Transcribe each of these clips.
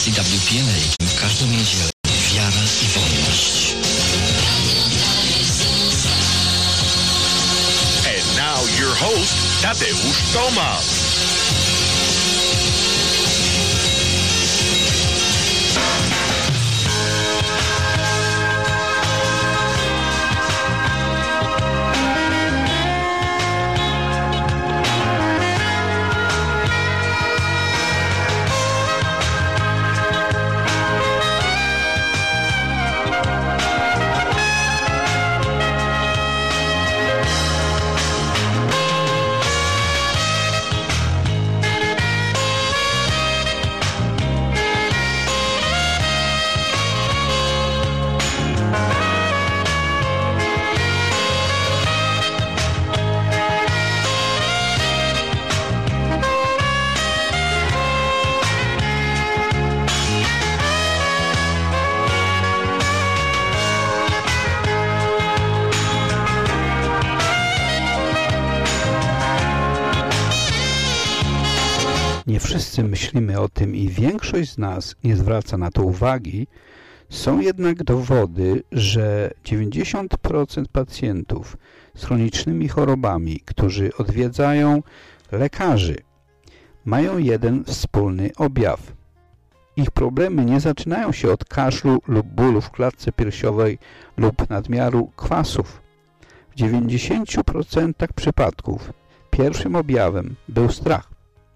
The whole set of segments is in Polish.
stacji WPNA w każdą niedzielę. Wiara i wolność. And now your host, Tadeusz Tomasz. Nie wszyscy myślimy o tym i większość z nas nie zwraca na to uwagi. Są jednak dowody, że 90% pacjentów z chronicznymi chorobami, którzy odwiedzają lekarzy, mają jeden wspólny objaw. Ich problemy nie zaczynają się od kaszlu lub bólu w klatce piersiowej lub nadmiaru kwasów. W 90% przypadków pierwszym objawem był strach.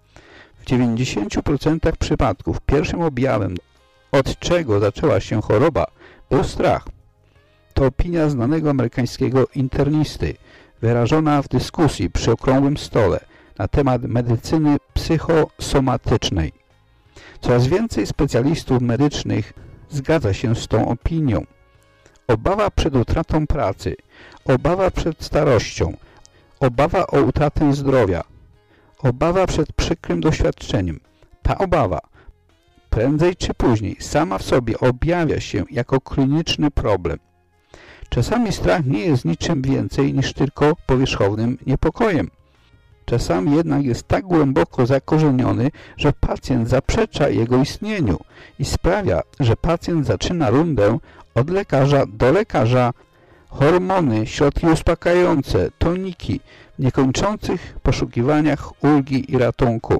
W 90% przypadków pierwszym objawem, od czego zaczęła się choroba, był strach. To opinia znanego amerykańskiego internisty, wyrażona w dyskusji przy okrągłym stole na temat medycyny psychosomatycznej. Coraz więcej specjalistów medycznych zgadza się z tą opinią. Obawa przed utratą pracy, obawa przed starością, obawa o utratę zdrowia, obawa przed przykrym doświadczeniem. Ta obawa, prędzej czy później, sama w sobie objawia się jako kliniczny problem. Czasami strach nie jest niczym więcej niż tylko powierzchownym niepokojem. Czasami jednak jest tak głęboko zakorzeniony, że pacjent zaprzecza jego istnieniu i sprawia, że pacjent zaczyna rundę od lekarza do lekarza, hormony, środki uspokajające, toniki, w niekończących poszukiwaniach ulgi i ratunku.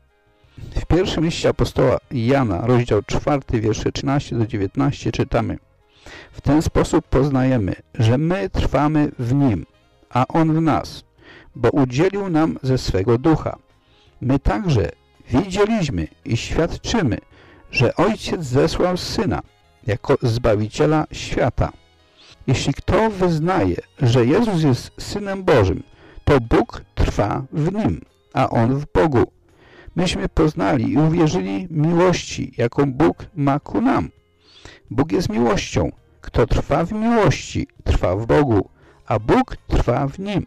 W pierwszym liście apostoła Jana, rozdział 4, wiersze 13-19 czytamy: W ten sposób poznajemy, że my trwamy w Nim, a On w nas, bo udzielił nam ze swego ducha. My także widzieliśmy i świadczymy, że Ojciec zesłał Syna jako Zbawiciela świata. Jeśli kto wyznaje, że Jezus jest Synem Bożym, to Bóg trwa w Nim, a On w Bogu. Myśmy poznali i uwierzyli miłości, jaką Bóg ma ku nam. Bóg jest miłością. Kto trwa w miłości, trwa w Bogu, a Bóg trwa w Nim.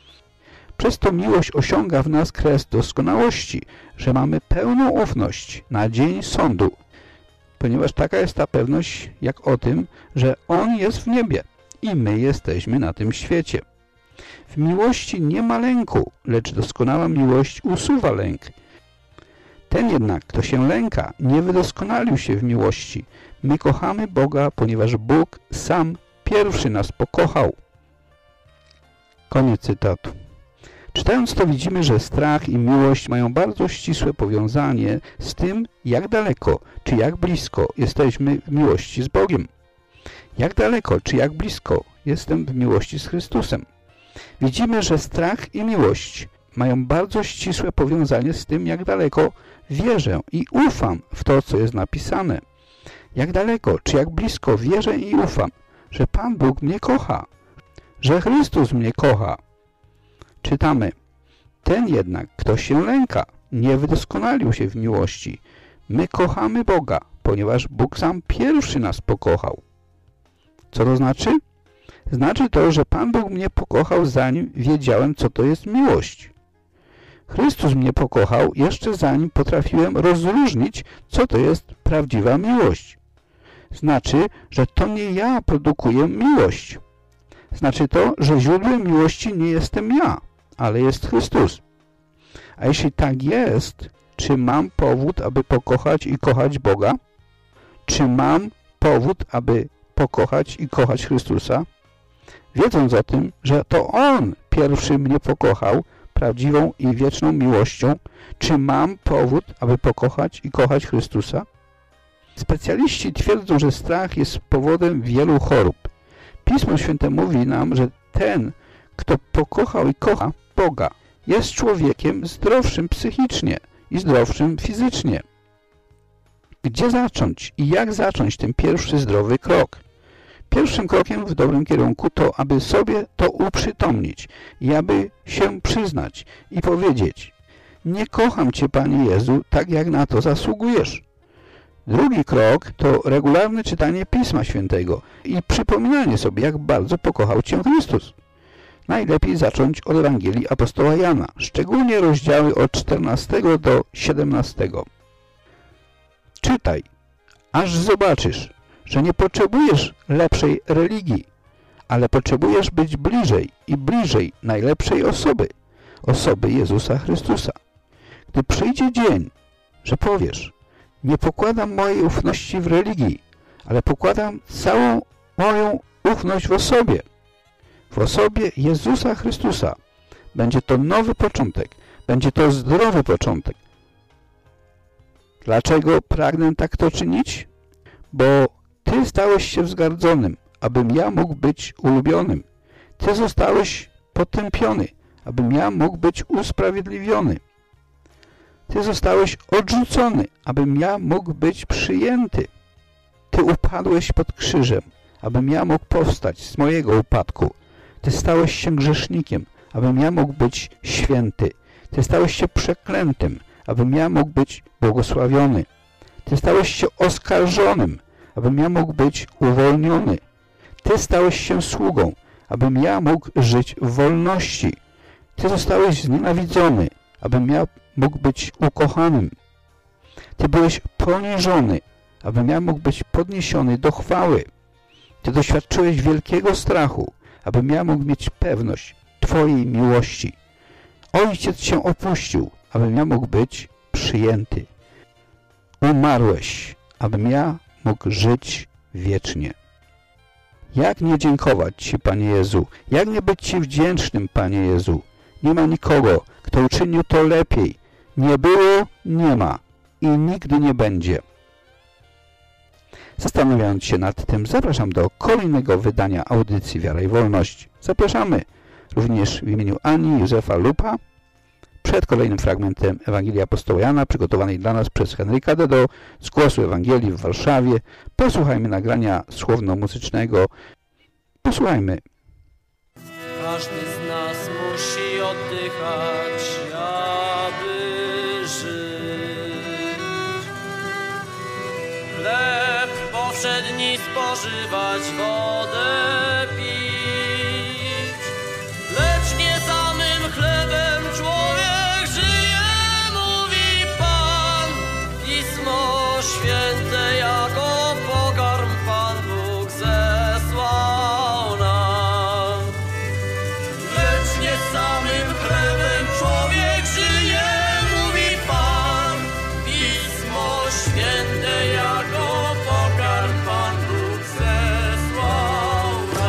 Przez to miłość osiąga w nas kres doskonałości, że mamy pełną ufność na dzień sądu, ponieważ taka jest ta pewność jak o tym, że On jest w niebie i my jesteśmy na tym świecie. W miłości nie ma lęku, lecz doskonała miłość usuwa lęk. Ten jednak, kto się lęka, nie wydoskonalił się w miłości. My kochamy Boga, ponieważ Bóg sam pierwszy nas pokochał. Koniec cytatu. Czytając to widzimy, że strach i miłość mają bardzo ścisłe powiązanie z tym, jak daleko czy jak blisko jesteśmy w miłości z Bogiem. Jak daleko czy jak blisko jestem w miłości z Chrystusem. Widzimy, że strach i miłość mają bardzo ścisłe powiązanie z tym, jak daleko wierzę i ufam w to, co jest napisane. Jak daleko czy jak blisko wierzę i ufam, że Pan Bóg mnie kocha, że Chrystus mnie kocha. Czytamy: Ten jednak, kto się lęka, nie wydoskonalił się w miłości. My kochamy Boga, ponieważ Bóg sam pierwszy nas pokochał. Co to znaczy? Znaczy to, że Pan Bóg mnie pokochał, zanim wiedziałem, co to jest miłość. Chrystus mnie pokochał, jeszcze zanim potrafiłem rozróżnić, co to jest prawdziwa miłość. Znaczy, że to nie ja produkuję miłość. Znaczy to, że źródłem miłości nie jestem ja, ale jest Chrystus. A jeśli tak jest, czy mam powód, aby pokochać i kochać Boga? Czy mam powód, aby pokochać i kochać Chrystusa? Wiedząc o tym, że to On pierwszy mnie pokochał prawdziwą i wieczną miłością, czy mam powód, aby pokochać i kochać Chrystusa? Specjaliści twierdzą, że strach jest powodem wielu chorób. Pismo Święte mówi nam, że ten, kto pokochał i kocha Boga, jest człowiekiem zdrowszym psychicznie i zdrowszym fizycznie. Gdzie zacząć i jak zacząć ten pierwszy zdrowy krok? Pierwszym krokiem w dobrym kierunku to, aby sobie to uprzytomnić i aby się przyznać i powiedzieć: nie kocham Cię, Panie Jezu, tak jak na to zasługujesz. Drugi krok to regularne czytanie Pisma Świętego i przypominanie sobie, jak bardzo pokochał Cię Chrystus. Najlepiej zacząć od Ewangelii apostoła Jana, szczególnie rozdziały od 14 do 17. Czytaj, aż zobaczysz, że nie potrzebujesz lepszej religii, ale potrzebujesz być bliżej i bliżej najlepszej osoby Jezusa Chrystusa. Gdy przyjdzie dzień, że powiesz: nie pokładam mojej ufności w religii, ale pokładam całą moją ufność w osobie Jezusa Chrystusa, będzie to nowy początek, będzie to zdrowy początek. Dlaczego pragnę tak to czynić? Bo Ty stałeś się wzgardzonym, abym ja mógł być ulubionym. Ty zostałeś potępiony, abym ja mógł być usprawiedliwiony. Ty zostałeś odrzucony, abym ja mógł być przyjęty. Ty upadłeś pod krzyżem, abym ja mógł powstać z mojego upadku. Ty stałeś się grzesznikiem, abym ja mógł być święty. Ty stałeś się przeklętym, abym ja mógł być błogosławiony. Ty stałeś się oskarżonym, abym ja mógł być uwolniony. Ty stałeś się sługą, abym ja mógł żyć w wolności. Ty zostałeś znienawidzony, abym ja mógł być ukochanym. Ty byłeś poniżony, abym ja mógł być podniesiony do chwały. Ty doświadczyłeś wielkiego strachu, abym ja mógł mieć pewność Twojej miłości. Ojciec Cię opuścił, abym ja mógł być przyjęty. Umarłeś, abym ja mógł żyć wiecznie. Jak nie dziękować Ci, Panie Jezu? Jak nie być Ci wdzięcznym, Panie Jezu? Nie ma nikogo, kto uczynił to lepiej. Nie było, nie ma i nigdy nie będzie. Zastanawiając się nad tym, zapraszam do kolejnego wydania audycji Wiara i Wolność. Zapraszamy również w imieniu Ani Józefa Lupa przed kolejnym fragmentem Ewangelii apostoła Jana, przygotowanej dla nas przez Henryka Dedo z Głosu Ewangelii w Warszawie. Posłuchajmy nagrania słowno-muzycznego. Posłuchajmy. Każdy z nas musi oddychać, aby żyć. Chleb powszedni spożywać, wodę pić. Lecz nie samym chlebem człowiek żyje, mówi Pan. Pismo Święte jako pokarm Pan Bóg zesłał nam. Lecz nie samym chlebem człowiek żyje, mówi Pan. Pismo Święte jako pokarm Pan Bóg zesłał nam.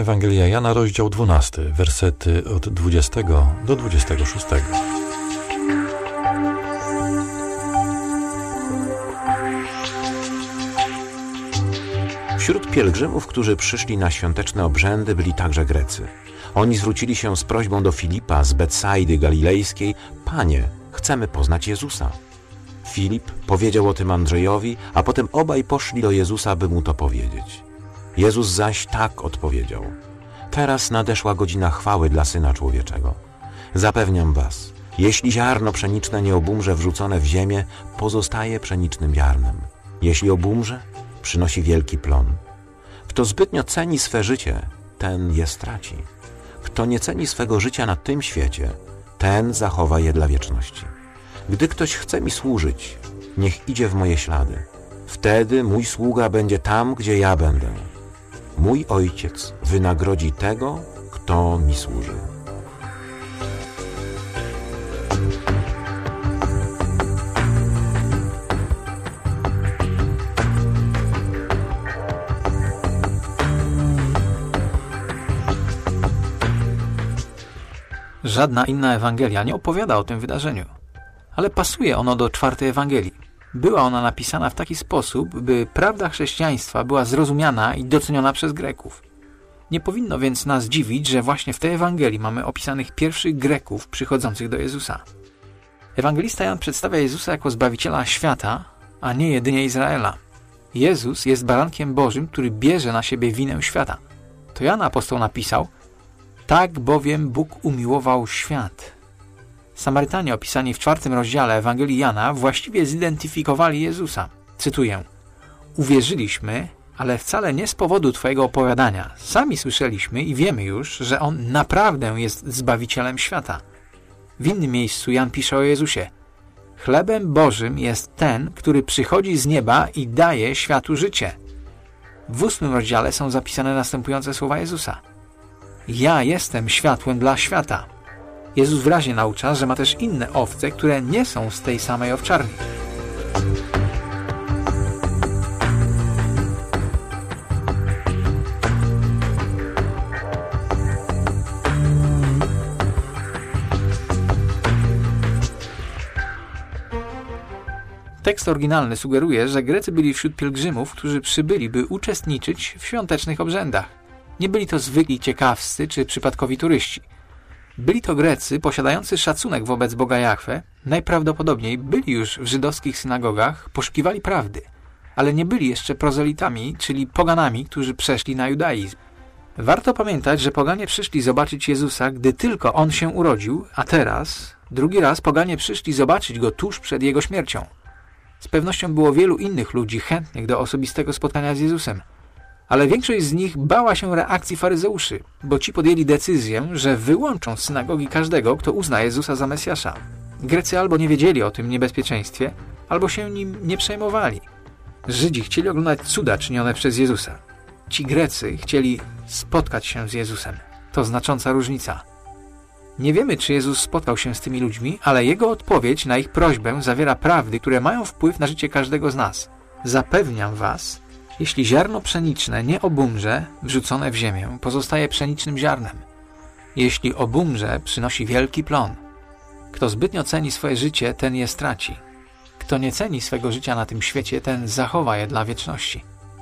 Ewangelia Jana, rozdział 12, wersety od 20 do 26. Wśród pielgrzymów, którzy przyszli na świąteczne obrzędy, byli także Grecy. Oni zwrócili się z prośbą do Filipa z Betsaidy Galilejskiej: Panie, chcemy poznać Jezusa. Filip powiedział o tym Andrzejowi, a potem obaj poszli do Jezusa, by mu to powiedzieć. Jezus zaś tak odpowiedział: Teraz nadeszła godzina chwały dla Syna Człowieczego. Zapewniam was, jeśli ziarno pszeniczne nie obumrze wrzucone w ziemię, pozostaje pszenicznym ziarnem. Jeśli obumrze, przynosi wielki plon. Kto zbytnio ceni swe życie, ten je straci. Kto nie ceni swego życia na tym świecie, ten zachowa je dla wieczności. Gdy ktoś chce mi służyć, niech idzie w moje ślady. Wtedy mój sługa będzie tam, gdzie ja będę. Mój Ojciec wynagrodzi tego, kto mi służy. Żadna inna Ewangelia nie opowiada o tym wydarzeniu, ale pasuje ono do 4. Ewangelii. Była ona napisana w taki sposób, by prawda chrześcijaństwa była zrozumiana i doceniona przez Greków. Nie powinno więc nas dziwić, że właśnie w tej Ewangelii mamy opisanych pierwszych Greków przychodzących do Jezusa. Ewangelista Jan przedstawia Jezusa jako Zbawiciela świata, a nie jedynie Izraela. Jezus jest barankiem Bożym, który bierze na siebie winę świata. To Jan apostoł napisał: Tak bowiem Bóg umiłował świat. Samarytanie opisani w 4. rozdziale Ewangelii Jana właściwie zidentyfikowali Jezusa. Cytuję: Uwierzyliśmy, ale wcale nie z powodu Twojego opowiadania. Sami słyszeliśmy i wiemy już, że On naprawdę jest Zbawicielem świata. W innym miejscu Jan pisze o Jezusie: Chlebem Bożym jest ten, który przychodzi z nieba i daje światu życie. W 8. rozdziale są zapisane następujące słowa Jezusa: Ja jestem światłem dla świata. Jezus wyraźnie naucza, że ma też inne owce, które nie są z tej samej owczarni. Tekst oryginalny sugeruje, że Grecy byli wśród pielgrzymów, którzy przybyli, by uczestniczyć w świątecznych obrzędach. Nie byli to zwykli ciekawscy czy przypadkowi turyści. Byli to Grecy posiadający szacunek wobec Boga Jahwe, najprawdopodobniej byli już w żydowskich synagogach, poszukiwali prawdy, ale nie byli jeszcze prozelitami, czyli poganami, którzy przeszli na judaizm. Warto pamiętać, że poganie przyszli zobaczyć Jezusa, gdy tylko On się urodził, a teraz, drugi raz poganie przyszli zobaczyć Go tuż przed Jego śmiercią. Z pewnością było wielu innych ludzi chętnych do osobistego spotkania z Jezusem, ale większość z nich bała się reakcji faryzeuszy, bo ci podjęli decyzję, że wyłączą z synagogi każdego, kto uzna Jezusa za Mesjasza. Grecy albo nie wiedzieli o tym niebezpieczeństwie, albo się nim nie przejmowali. Żydzi chcieli oglądać cuda czynione przez Jezusa. Ci Grecy chcieli spotkać się z Jezusem. To znacząca różnica. Nie wiemy, czy Jezus spotkał się z tymi ludźmi, ale Jego odpowiedź na ich prośbę zawiera prawdy, które mają wpływ na życie każdego z nas. Zapewniam was, jeśli ziarno pszeniczne nie obumrze, wrzucone w ziemię, pozostaje pszenicznym ziarnem. Jeśli obumrze, przynosi wielki plon. Kto zbytnio ceni swoje życie, ten je straci. Kto nie ceni swego życia na tym świecie, ten zachowa je dla wieczności.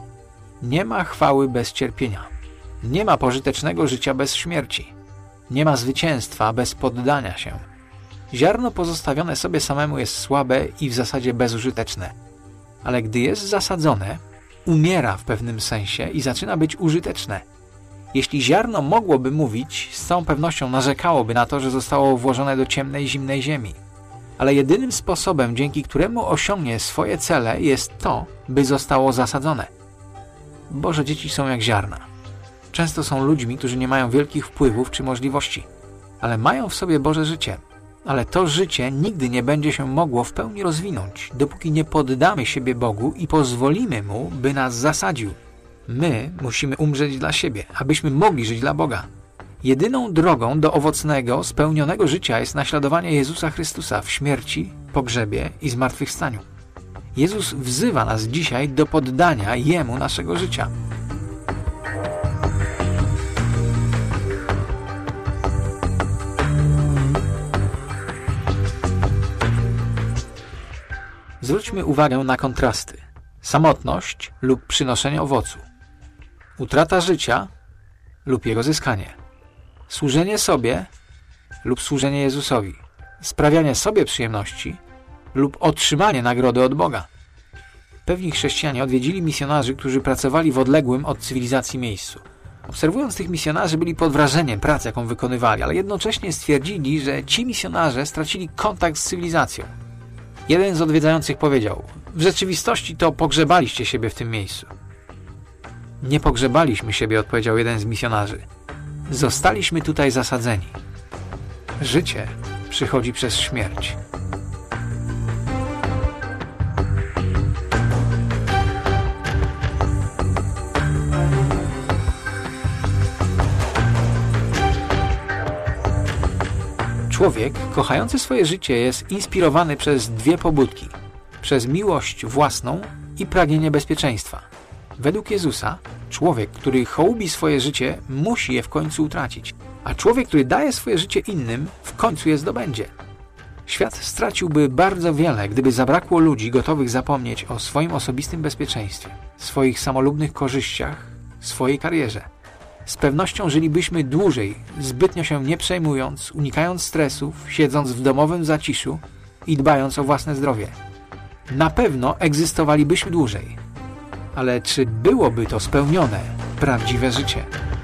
Nie ma chwały bez cierpienia. Nie ma pożytecznego życia bez śmierci. Nie ma zwycięstwa bez poddania się. Ziarno pozostawione sobie samemu jest słabe i w zasadzie bezużyteczne. Ale gdy jest zasadzone, umiera w pewnym sensie i zaczyna być użyteczne. Jeśli ziarno mogłoby mówić, z całą pewnością narzekałoby na to, że zostało włożone do ciemnej, zimnej ziemi. Ale jedynym sposobem, dzięki któremu osiągnie swoje cele, jest to, by zostało zasadzone. Boże dzieci są jak ziarna. Często są ludźmi, którzy nie mają wielkich wpływów czy możliwości, ale mają w sobie Boże życie. Ale to życie nigdy nie będzie się mogło w pełni rozwinąć, dopóki nie poddamy siebie Bogu i pozwolimy Mu, by nas zasadził. My musimy umrzeć dla siebie, abyśmy mogli żyć dla Boga. Jedyną drogą do owocnego, spełnionego życia jest naśladowanie Jezusa Chrystusa w śmierci, pogrzebie i zmartwychwstaniu. Jezus wzywa nas dzisiaj do poddania Jemu naszego życia. Zwróćmy uwagę na kontrasty. Samotność lub przynoszenie owocu. Utrata życia lub jego zyskanie. Służenie sobie lub służenie Jezusowi. Sprawianie sobie przyjemności lub otrzymanie nagrody od Boga. Pewni chrześcijanie odwiedzili misjonarzy, którzy pracowali w odległym od cywilizacji miejscu. Obserwując tych misjonarzy, byli pod wrażeniem pracy, jaką wykonywali, ale jednocześnie stwierdzili, że ci misjonarze stracili kontakt z cywilizacją. Jeden z odwiedzających powiedział: w rzeczywistości to pogrzebaliście siebie w tym miejscu. Nie pogrzebaliśmy siebie, odpowiedział jeden z misjonarzy. Zostaliśmy tutaj zasadzeni. Życie przychodzi przez śmierć. Człowiek kochający swoje życie jest inspirowany przez dwie pobudki. Przez miłość własną i pragnienie bezpieczeństwa. Według Jezusa człowiek, który hołubi swoje życie, musi je w końcu utracić. A człowiek, który daje swoje życie innym, w końcu je zdobędzie. Świat straciłby bardzo wiele, gdyby zabrakło ludzi gotowych zapomnieć o swoim osobistym bezpieczeństwie, swoich samolubnych korzyściach, swojej karierze. Z pewnością żylibyśmy dłużej, zbytnio się nie przejmując, unikając stresów, siedząc w domowym zaciszu i dbając o własne zdrowie. Na pewno egzystowalibyśmy dłużej. Ale czy byłoby to spełnione, prawdziwe życie?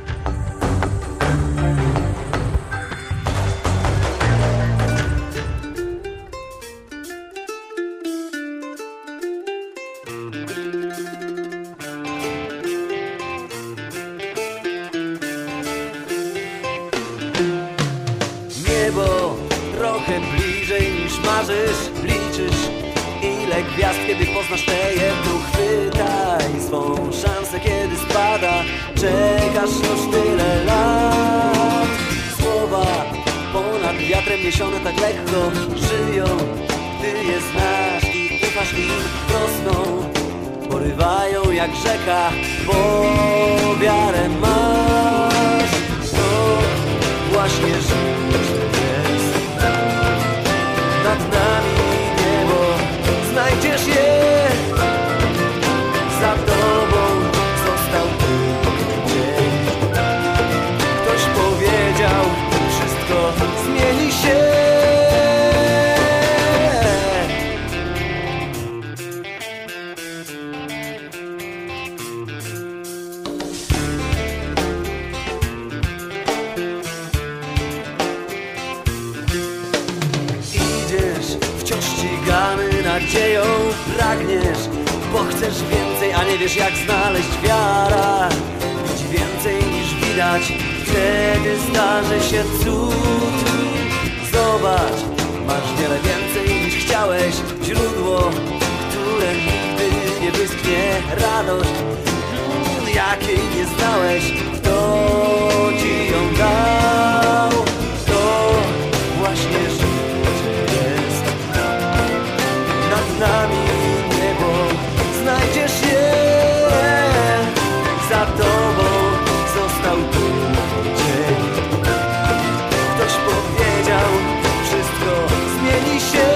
Niebo trochę bliżej niż marzysz, liczysz ile gwiazd, kiedy poznasz te jedno. Chwytaj swą szansę, kiedy spada. Czekasz już tyle lat. Słowa ponad wiatrem niesione tak lekko żyją, ty je znasz i ufasz im. Rosną, porywają jak rzeka, bo wiarę masz. To właśnie życie jest. Nad nami niebo, znajdziesz je. Za tobą został tylko dzień. Ktoś powiedział, wszystko zmieni się. Idziesz wciąż ścigany nadzieją, pragniesz, bo chcesz więcej, a nie wiesz jak znaleźć. Wiara widzi więcej niż widać, wtedy zdarzy się cud. Zobacz, masz wiele więcej niż chciałeś. Źródło, które nigdy nie wyschnie. Radość, jakiej nie znałeś. Kto ci ją dał? To właśnie życie jest. Nad nami niebo, znajdziesz je. Za tobą został tylko dzień. Ktoś powiedział, wszystko zmieni się.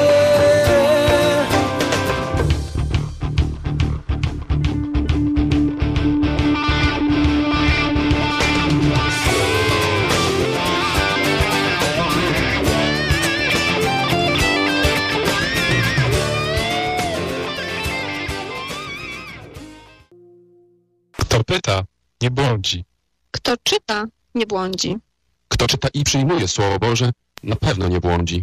Kto pyta, nie błądzi. Kto czyta, nie błądzi. Kto czyta i przyjmuje Słowo Boże, na pewno nie błądzi.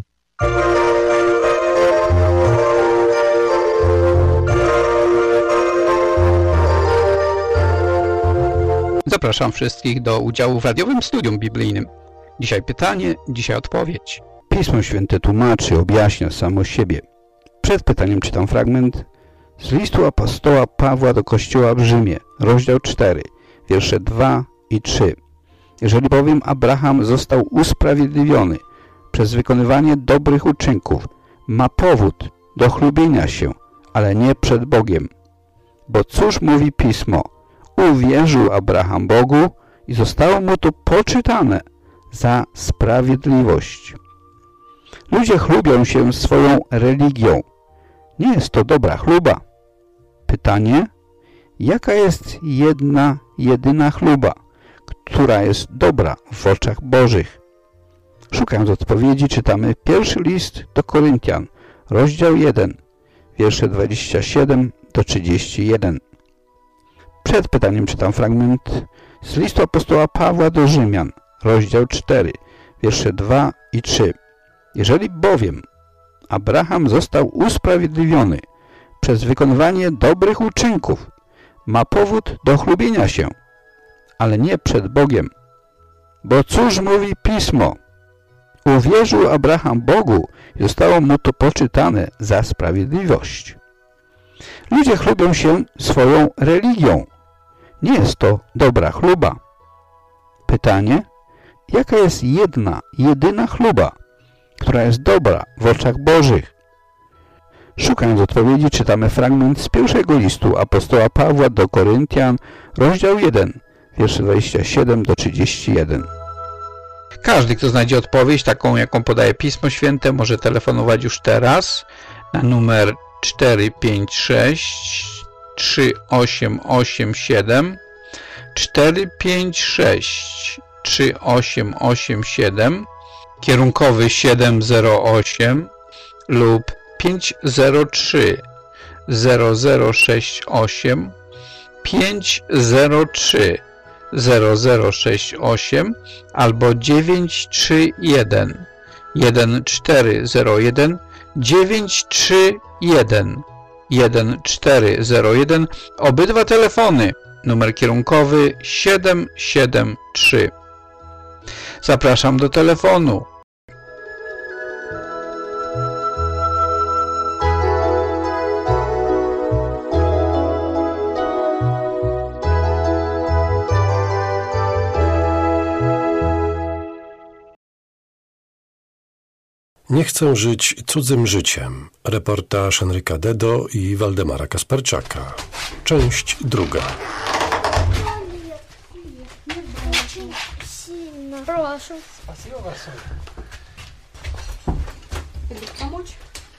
Zapraszam wszystkich do udziału w radiowym studium biblijnym. Dzisiaj pytanie, dzisiaj odpowiedź. Pismo Święte tłumaczy, objaśnia samo siebie. Przed pytaniem czytam fragment z listu apostoła Pawła do Kościoła w Rzymie, rozdział 4, wiersze 2 i 3. Jeżeli bowiem Abraham został usprawiedliwiony przez wykonywanie dobrych uczynków, ma powód do chlubienia się, ale nie przed Bogiem. Bo cóż mówi Pismo? Uwierzył Abraham Bogu i zostało mu to poczytane za sprawiedliwość. Ludzie chlubią się swoją religią. Nie jest to dobra chluba. Pytanie, jaka jest jedyna chluba, która jest dobra w oczach Bożych? Szukając odpowiedzi, czytamy pierwszy list do Koryntian, rozdział 1, wiersze 27 do 31. Przed pytaniem czytam fragment z listu apostoła Pawła do Rzymian, rozdział 4, wiersze 2 i 3. Jeżeli bowiem Abraham został usprawiedliwiony przez wykonywanie dobrych uczynków, ma powód do chlubienia się, ale nie przed Bogiem. Bo cóż mówi Pismo? Uwierzył Abraham Bogu i zostało mu to poczytane za sprawiedliwość. Ludzie chlubią się swoją religią. Nie jest to dobra chluba. Pytanie, jaka jest jedyna chluba, która jest dobra w oczach Bożych? Szukając odpowiedzi, czytamy fragment z pierwszego listu apostoła Pawła do Koryntian, rozdział 1, wiersze 27 do 31. Każdy, kto znajdzie odpowiedź, taką jaką podaje Pismo Święte, może telefonować już teraz na numer 456 3887 456 3887, kierunkowy 708 lub 503 0068 503 0068 albo 931 1401 931 1401. Obydwa telefony. Numer kierunkowy 773. Zapraszam do telefonu. Nie chcę żyć cudzym życiem. Reportaż Henryka Dedo i Waldemara Kasperczaka. Część druga. Proszę. Pomóc?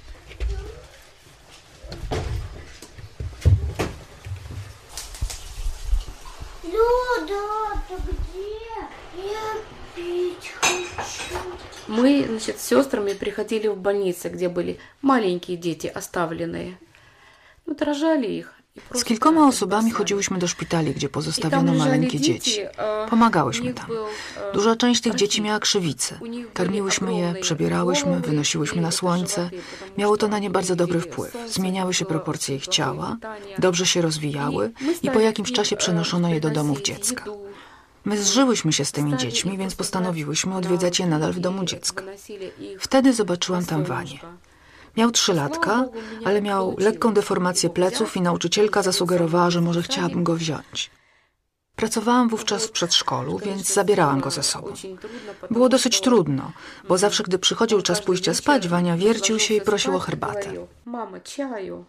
Люда, ты где? Я пить хочу. Мы, значит, с сестрами приходили в больницы, где были маленькие дети, оставленные. Ну, дрожали их. Z kilkoma osobami chodziłyśmy do szpitali, gdzie pozostawiono maleńkie dzieci. Pomagałyśmy tam. Duża część tych dzieci miała krzywice. Karmiłyśmy je, przebierałyśmy, wynosiłyśmy na słońce. Miało to na nie bardzo dobry wpływ. Zmieniały się proporcje ich ciała, dobrze się rozwijały i po jakimś czasie przenoszono je do domów dziecka. My zżyłyśmy się z tymi dziećmi, więc postanowiłyśmy odwiedzać je nadal w domu dziecka. Wtedy zobaczyłam tam Wanię. Miał 3-latka, ale miał lekką deformację pleców i nauczycielka zasugerowała, że może chciałabym go wziąć. Pracowałam wówczas w przedszkolu, więc zabierałam go ze sobą. Było dosyć trudno, bo zawsze, gdy przychodził czas pójścia spać, Wania wiercił się i prosił o herbatę. Mama, ciaju.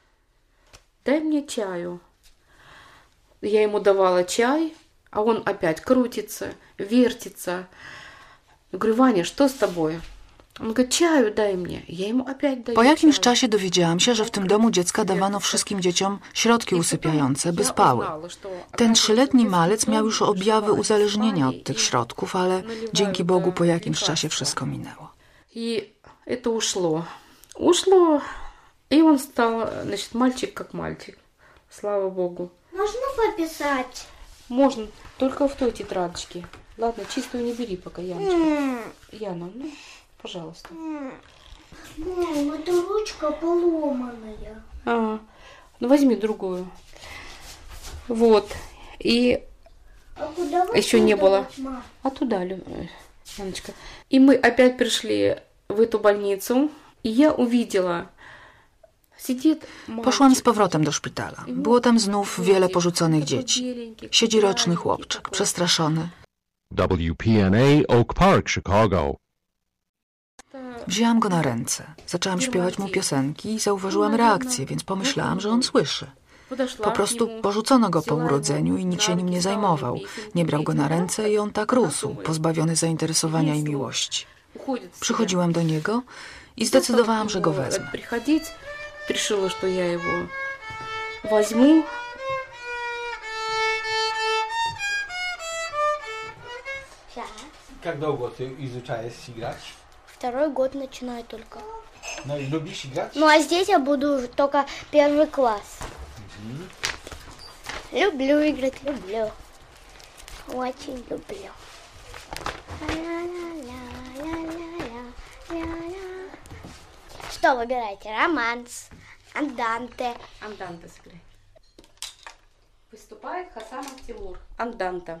Daj mnie ciaju. Ja ему давала чай, а он опять крутится, вертится. Я говорю, Ваня, что с тобой? On go ciaju daj mnie. Ja mu опять daję. Po jakimś czasie dowiedziałam się, że w tym domu dziecka dawano wszystkim dzieciom środki usypiające, by spały. Ten 3-letni malec miał już objawy uzależnienia od tych środków, ale dzięki Bogu po jakimś czasie wszystko minęło. I to uszło. Uszło i on stał, значит, мальчик как мальчик. Слава Богу. Можно пописать? Можно, только в той тетрадочке. Ладно, чистую не бери пока, Яночка. Яна, ну... Пожалуйста. Мам, эта ручка поломанная. А, ну возьми другую. Вот. И куда еще не было. Мам? А туда, Яночка. И мы опять пришли в эту больницу, и я увидела. Poszłam z powrotem do szpitala. Było tam znów wiele porzuconych dzieci. Siedzi roczny chłopczyk, przestraszony. WPNA Oak Park, Chicago. Wzięłam go na ręce. Zaczęłam śpiewać mu piosenki i zauważyłam reakcję, więc pomyślałam, że on słyszy. Po prostu porzucono go po urodzeniu i nikt się nim nie zajmował. Nie brał go na ręce i on tak rósł, pozbawiony zainteresowania i miłości. Przychodziłam do niego i zdecydowałam, że go wezmę. решила, что я его возьму. Как долго ты изучаешь играть? 2-й год начинаю только. Ну и любишь играть? Ну а здесь я буду только 1 класс. Люблю играть, люблю. Очень люблю. Что выбираете? Романс, анданте. Анданте сыграй. Выступает Хасанов Тимур. Анданте.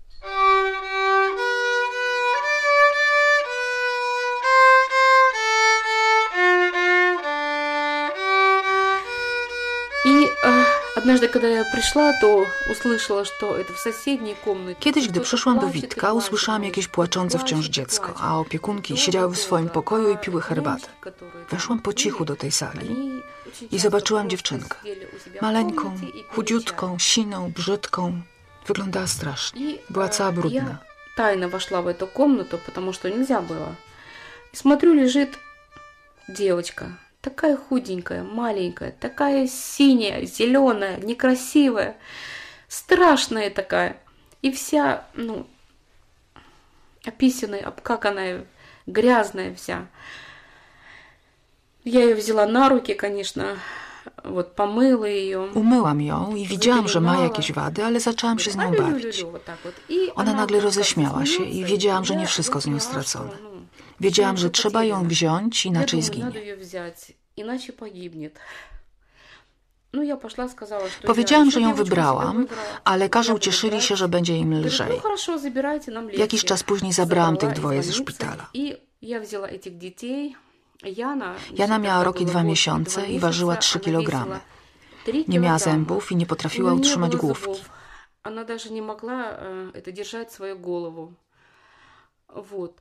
И однажды, когда я пришла, то услышала, что это в соседней комнате. Kiedyś, gdy przyszłam do Witka, usłyszałam jakieś płaczące wciąż dziecko, a opiekunki siedziały w swoim pokoju i piły herbatę. Weszłam po cichu do tej sali i zobaczyłam dziewczynkę. Maleńką, chudziutką, siną, brzydką. Wyglądała strasznie. Była cała brudna. Тайно вошла в эту комнату, потому что нельзя было. И смотрю, лежит девочка. Такая худенькая, маленькая, такая синяя, зеленая, некрасивая, страшная такая. И вся, описанная, обкаканная, грязная вся. Я ее взяла на руки, конечно, вот помыла ее. Umyłam ją i widziałam, że ma jakieś wady, ale zaczęłam się z nią bawić. Ona nagle roześmiała się i wiedziałam, że nie wszystko z nią stracone. Wiedziałam, że trzeba ją wziąć, inaczej zginie. Powiedziałam, że ją wybrałam, a lekarze ucieszyli się, że będzie im lżej. Jakiś czas później zabrałam tych dwoje ze szpitala. Jana miała rok i 2 miesiące i ważyła 3 kilogramy. Nie miała zębów i nie potrafiła utrzymać główki. Ona даже не могла это держать свою голову. Вот.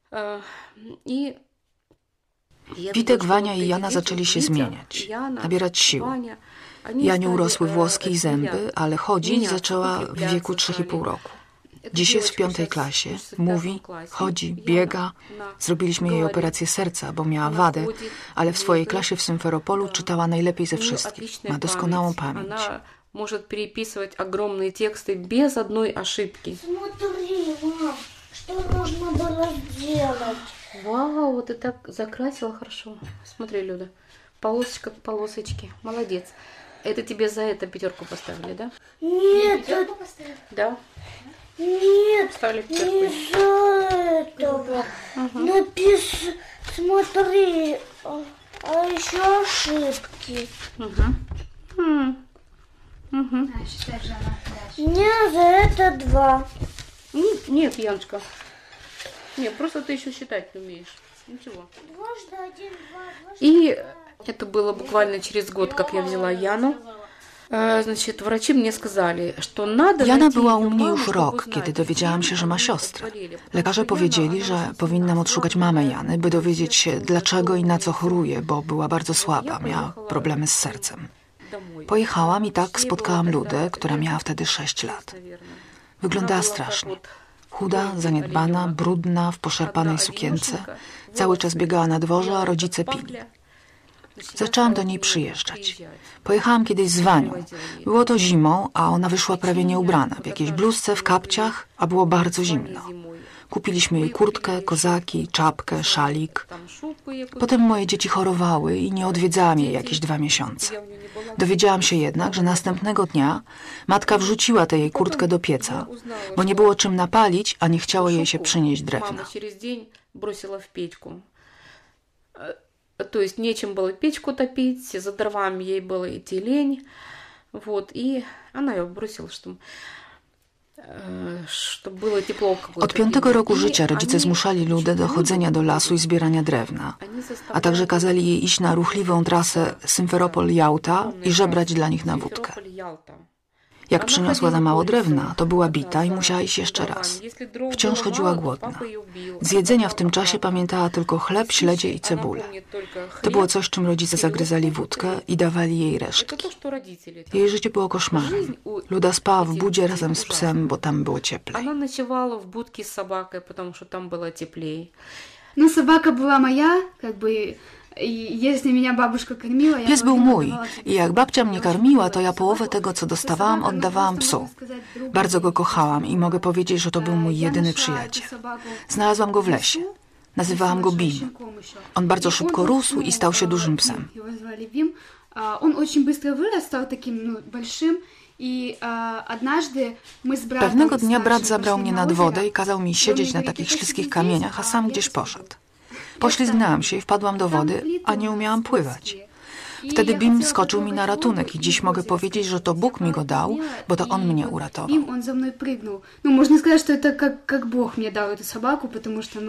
Witek, Wania i Jana zaczęli się zmieniać, nabierać sił. Janiu urosły włoski i zęby, ale chodzić zaczęła w wieku 3,5 roku. Dziś jest w 5. klasie, mówi, chodzi, biega. Zrobiliśmy jej operację serca, bo miała wadę, ale w swojej klasie w Symferopolu czytała najlepiej ze wszystkich. Ma doskonałą pamięć. Może переписывать огромные тексты без одной ошибки. Смотри, мам, что нужно было сделать? Вау, ты так закрасила хорошо. Смотри, Люда, полосочка к полосочке. Молодец. Это тебе за это 5 поставили, да? Нет, 5 поставили? Да. Нет, поставили 5. не из-за этого. Смотри, а еще ошибки. Нет, за это 2. Нет, Яночка. Нет, просто ты еще считать не умеешь. Ничего. И это было буквально через год, как я взяла Яну. Значит, wraci mnie сказали, что надо. Jana była u mnie już rok, kiedy dowiedziałam się, że ma siostrę. Lekarze powiedzieli, że powinnam odszukać mamę Jany, by dowiedzieć się, dlaczego i na co choruje, bo była bardzo słaba, miała problemy z sercem. Pojechałam i tak spotkałam Ludę, która miała wtedy 6 lat. Wyglądała strasznie. Chuda, zaniedbana, brudna, w poszarpanej sukience. Cały czas biegała na dworze, a rodzice pili. Zaczęłam do niej przyjeżdżać. Pojechałam kiedyś z Wanią. Było to zimą, a ona wyszła prawie nieubrana, w jakiejś bluzce, w kapciach, a było bardzo zimno. Kupiliśmy jej kurtkę, kozaki, czapkę, szalik. Potem moje dzieci chorowały i nie odwiedzałam jej jakieś 2 miesiące. Dowiedziałam się jednak, że następnego dnia matka wrzuciła tę jej kurtkę do pieca, bo nie było czym napalić, a nie chciało jej się przynieść drewna. То есть нечем было печку топить, за дровами ей было идти лень. Вот, и она ее бросила, чтобы było ciepło. Od 5. roku życia rodzice zmuszali Ludę do chodzenia do lasu i zbierania drewna, a także kazali jej iść na ruchliwą trasę Symferopol-Jałta i żebrać dla nich na wódkę. Jak przyniosła za mało drewna, to była bita i musiała iść jeszcze raz. Wciąż chodziła głodna. Z jedzenia w tym czasie pamiętała tylko chleb, śledzie i cebulę. To było coś, czym rodzice zagryzali wódkę i dawali jej resztki. Jej życie było koszmarem. Luda spała w budzie razem z psem, bo tam było cieplej. Она ночевала в будке с собакой, потому что там было теплее. Ну, собака была моя, как бы Pies był mój i jak babcia mnie karmiła, to ja połowę tego, co dostawałam, oddawałam psu. Bardzo go kochałam i mogę powiedzieć, że to był mój jedyny przyjaciel. Znalazłam go w lesie. Nazywałam go Bim. On bardzo szybko rósł i stał się dużym psem. Pewnego dnia brat zabrał mnie nad wodę i kazał mi siedzieć na takich śliskich kamieniach, a sam gdzieś poszedł. Poślizgnęłam się i wpadłam do wody, a nie umiałam pływać. Wtedy Bim skoczył mi na ratunek i dziś mogę powiedzieć, że to Bóg mi go dał, bo to on mnie uratował. Można сказать, что это как Бог мне дал эту собаку, потому что,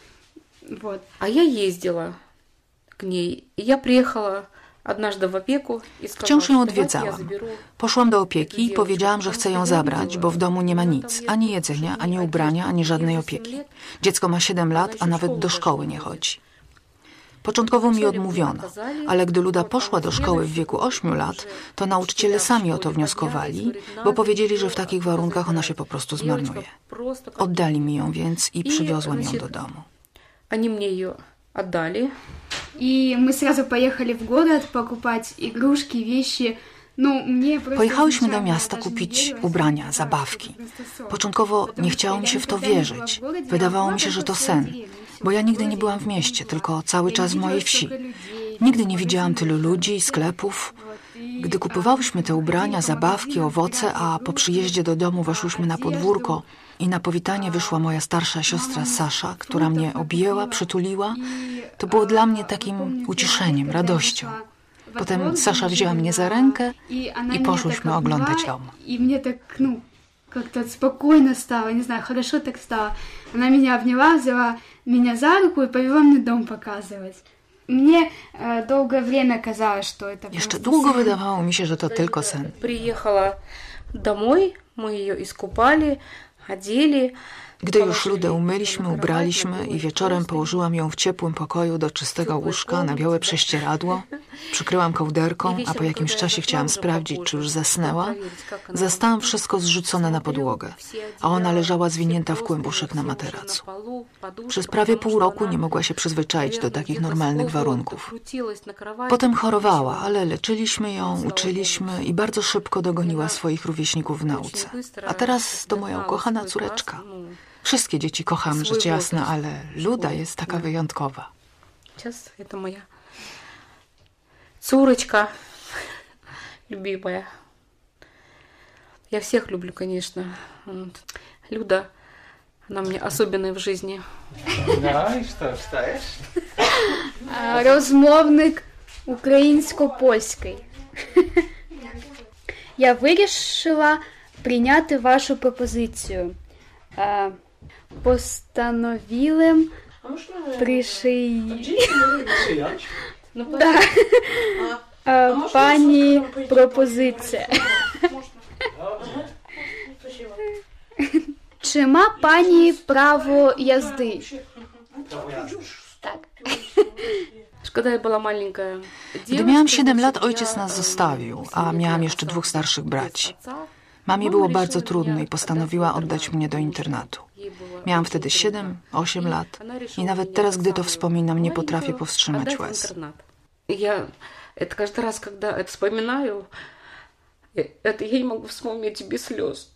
вот. А я ездила к ней, и я приехала однажды в опеку и сказала, wciąż ją odwiedzałam. Poszłam do opieki i powiedziałam, że chcę ją zabrać, bo w domu nie ma nic, ani jedzenia, ani ubrania, ani żadnej opieki. Dziecko ma 7 lat, a nawet do szkoły nie chodzi. Początkowo mi odmówiono, ale gdy Luda poszła do szkoły w wieku 8 lat, to nauczyciele sami o to wnioskowali, bo powiedzieli, że w takich warunkach ona się po prostu zmarnuje. Oddali mi ją więc i przywiozłam ją do domu. Oni mnie ją oddali. I my сразу поехали w город покупать игрушки, вещи. Pojechałyśmy do miasta kupić ubrania, zabawki. Początkowo nie chciało mi się w to wierzyć. Wydawało mi się, że to sen, bo ja nigdy nie byłam w mieście, tylko cały czas w mojej wsi. Nigdy nie widziałam tylu ludzi, sklepów. Gdy kupowałyśmy te ubrania, zabawki, owoce, a po przyjeździe do domu weszłyśmy na podwórko i na powitanie wyszła moja starsza siostra Sasza, która mnie objęła, przytuliła, to było dla mnie takim uciszeniem, radością. Potem Sasza wzięła mnie za rękę i poszłyśmy oglądać dom. I mnie tak, как-то спокойно стало, не знаю, хорошо так стало. Она меня обняла, взяла меня за руку и повела мне дом показывать. Мне долгое время казалось, что это Jeszcze długo wydawało mi się, że to tylko sen. Приехала домой, мы ее искупали, одели. Gdy już Ludę umyliśmy, ubraliśmy i wieczorem położyłam ją w ciepłym pokoju do czystego łóżka na białe prześcieradło, przykryłam kołderką, a po jakimś czasie chciałam sprawdzić, czy już zasnęła, zastałam wszystko zrzucone na podłogę, a ona leżała zwinięta w kłębuszek na materacu. Przez prawie pół roku nie mogła się przyzwyczaić do takich normalnych warunków. Potem chorowała, ale leczyliśmy ją, uczyliśmy i bardzo szybko dogoniła swoich rówieśników w nauce. A teraz to moja ukochana córeczka. Wszystkie dzieci kocham, rzecz jasna, ale Luda jest taka wyjątkowa. Сейчас это моя цурочка любимая. Я всех люблю, конечно. Люда, она у меня особенная в жизни. No i co, wstajesz? Розмовник українсько-польський. Я вирішила прийняти вашу пропозицію. Postanowiłem przyjąć pani propozycję. Czy ma pani prawo jazdy? Tak. Szkoda, ja była maleńka. Gdy miałam 7 lat, ojciec nas zostawił, a miałam jeszcze 2 starszych braci. Mamie było bardzo trudno i postanowiła oddać mnie do internatu. Miałam wtedy 7-8 lat i nawet teraz, gdy to wspominam, nie potrafię powstrzymać łez. Ja każdy raz, kiedy to wspominаю, я не могу вспомнить без слез.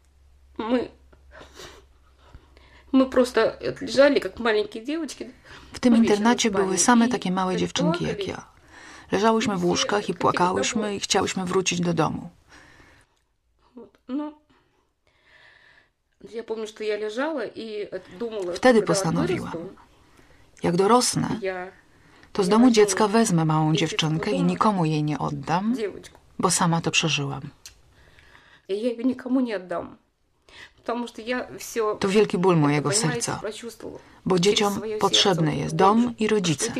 Мы просто лежали, как маленькие девочки. W tym internacie były same takie małe dziewczynki jak ja. Leżałyśmy w łóżkach i płakałyśmy i chciałyśmy wrócić do domu. Wtedy postanowiłam, jak dorosnę, to z domu dziecka wezmę małą dziewczynkę i nikomu jej nie oddam, bo sama to przeżyłam. To wielki ból mojego serca, bo dzieciom potrzebny jest dom i rodzice.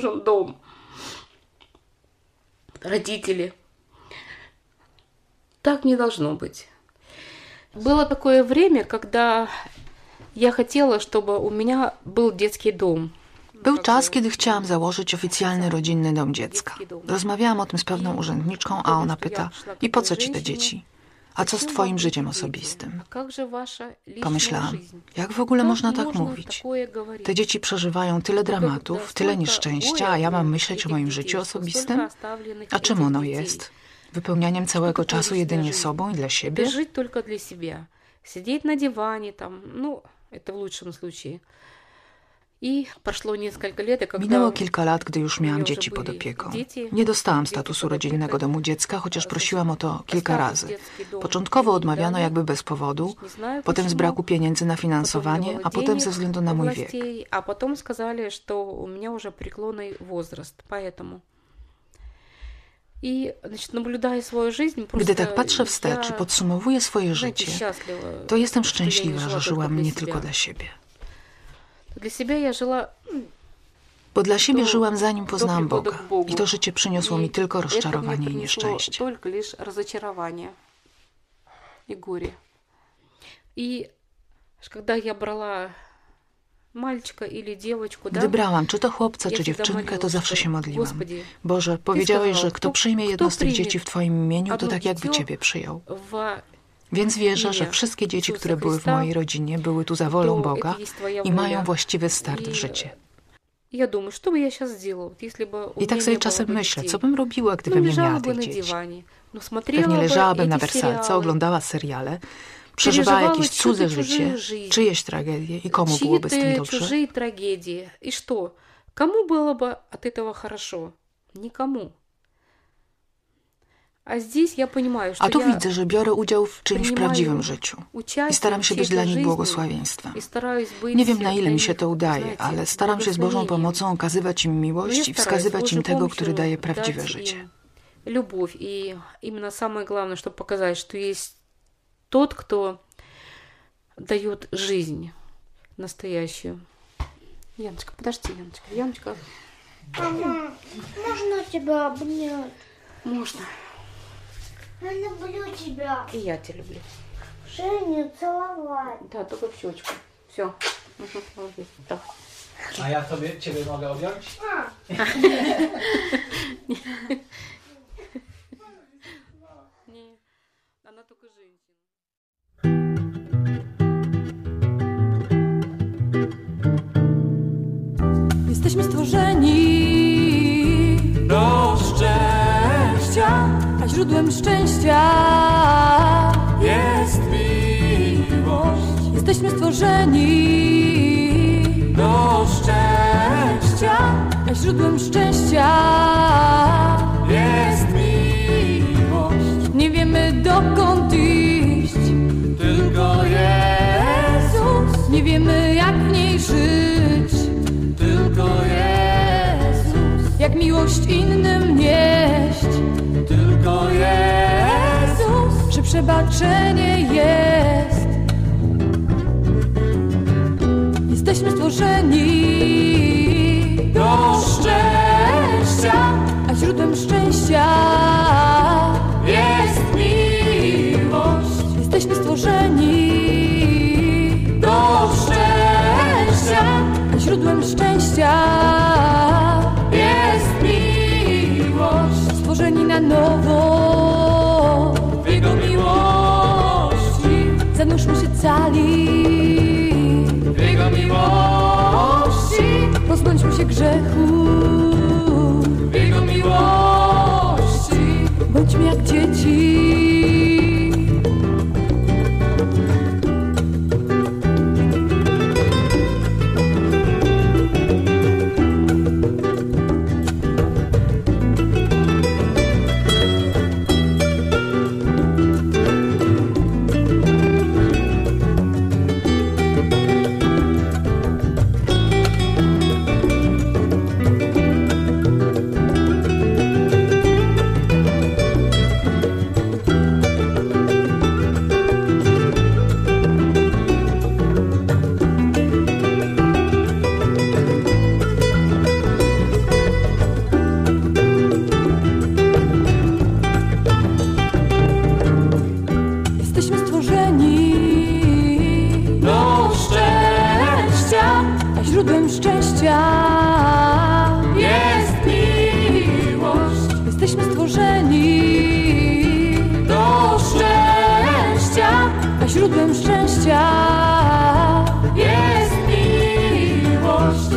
Так не должно быть. Было такое время, когда я хотела, чтобы у меня был детский дом. Był czas, kiedy chciałam założyć oficjalny rodzinny dom dziecka. Rozmawiałam o tym z pewną urzędniczką, a ona pyta, i po co ci te dzieci? A co z twoim życiem osobistym? Pomyślałam, jak w ogóle można tak mówić? Te dzieci przeżywają tyle dramatów, tyle nieszczęścia, a ja mam myśleć o moim życiu osobistym? A czym ono jest? Wypełnianiem całego czasu jedynie sobą i dla siebie? Żyć tylko dla siebie. Siedzieć na dywanie tam, to w lepszym случае. Minęło kilka lat, gdy już miałam dzieci pod opieką. Nie dostałam statusu rodzinnego domu dziecka, chociaż prosiłam o to kilka razy. Początkowo odmawiano jakby bez powodu, potem z braku pieniędzy na finansowanie, a potem ze względu na mój wiek. A potem сказали, что у меня уже преклонный возраст, поэтому. Gdy tak patrzę wstecz i podsumowuję swoje życie, to jestem szczęśliwa, że żyłam nie tylko dla siebie. Bo dla siebie żyłam, zanim poznałam Boga. I to życie przyniosło mi tylko rozczarowanie i nieszczęście. Gdy brałam czy to chłopca, czy dziewczynkę, to zawsze się modliłam. Boże, powiedziałeś, że kto przyjmie jedno z tych dzieci w Twoim imieniu, to tak jakby Ciebie przyjął. Więc wierzę, że wszystkie dzieci, które były w mojej rodzinie, były tu za wolą Boga i mają właściwy start w życie. I tak sobie czasem myślę, co bym robiła, gdybym nie miała tych dzieci. Pewnie leżałabym na wersalce, oglądała seriale, przeżywała jakieś cudze życie, czyjeś tragedie i komu byłoby z tym dobrze? I co? Komu byłoby od tego хорошо? Nikomu. A tu widzę, że biorę udział w czymś prawdziwym życiu i staram się być dla nich błogosławieństwem. Nie wiem, na ile mi się to udaje, ale staram się z Bożą pomocą okazywać im miłość i wskazywać im tego, który daje prawdziwe życie. Любовь. И именно самое главное, чтобы показать, что есть тот, кто дает жизнь настоящую. Яночка, подожди, Яночка. Яночка. Мама, можно тебя обнять? Можно. Я люблю тебя. И я тебя люблю. Женю целовать. Да, только в щечку. Все. Молодец. Так. A ja ciebie mogę objąć? Nie, ona tylko женщина. Jesteśmy stworzeni do szczęścia, a źródłem szczęścia jest miłość. Jesteśmy stworzeni do szczęścia, a źródłem szczęścia jest miłość. Nie wiemy, dokąd iść, tylko Jezus. Nie wiemy, jak w niej żyć, tylko Jezus. Jak miłość innym nieść, tylko Jezus. Że przebaczenie jest. Jesteśmy stworzeni do szczęścia, a źródłem szczęścia jest miłość. Jesteśmy stworzeni do szczęścia, a źródłem szczęścia jest miłość. Stworzeni na nowo w Jego miłości, zanurzmy się cali w Jego miłości, pozbądźmy się grzechu w Jego miłości, bądźmy jak dzieci. szczęścia jest miłość.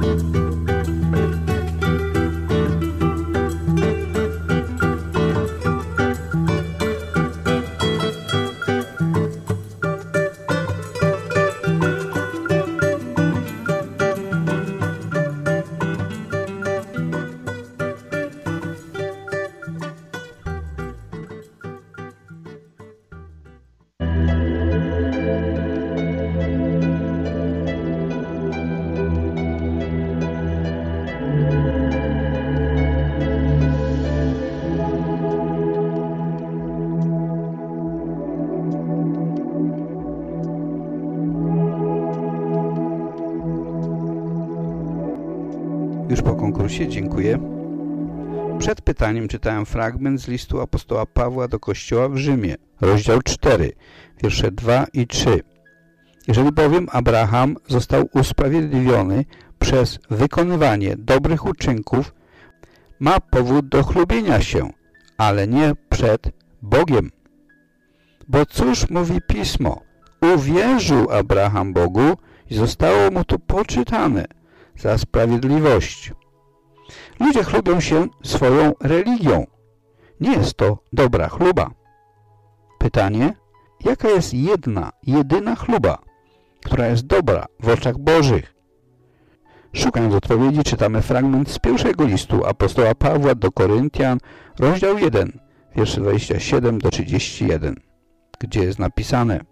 Już po konkursie, dziękuję. Przed pytaniem czytałem fragment z listu apostoła Pawła do Kościoła w Rzymie, rozdział 4, wiersze 2 i 3. Jeżeli bowiem Abraham został usprawiedliwiony przez wykonywanie dobrych uczynków, ma powód do chlubienia się, ale nie przed Bogiem. Bo cóż mówi Pismo? Uwierzył Abraham Bogu i zostało mu to poczytane za sprawiedliwość. Ludzie chlubią się swoją religią. Nie jest to dobra chluba. Pytanie, jaka jest jedyna chluba, która jest dobra w oczach Bożych? Szukając odpowiedzi, czytamy fragment z pierwszego listu apostoła Pawła do Koryntian, rozdział 1, wiersze 27 do 31, gdzie jest napisane: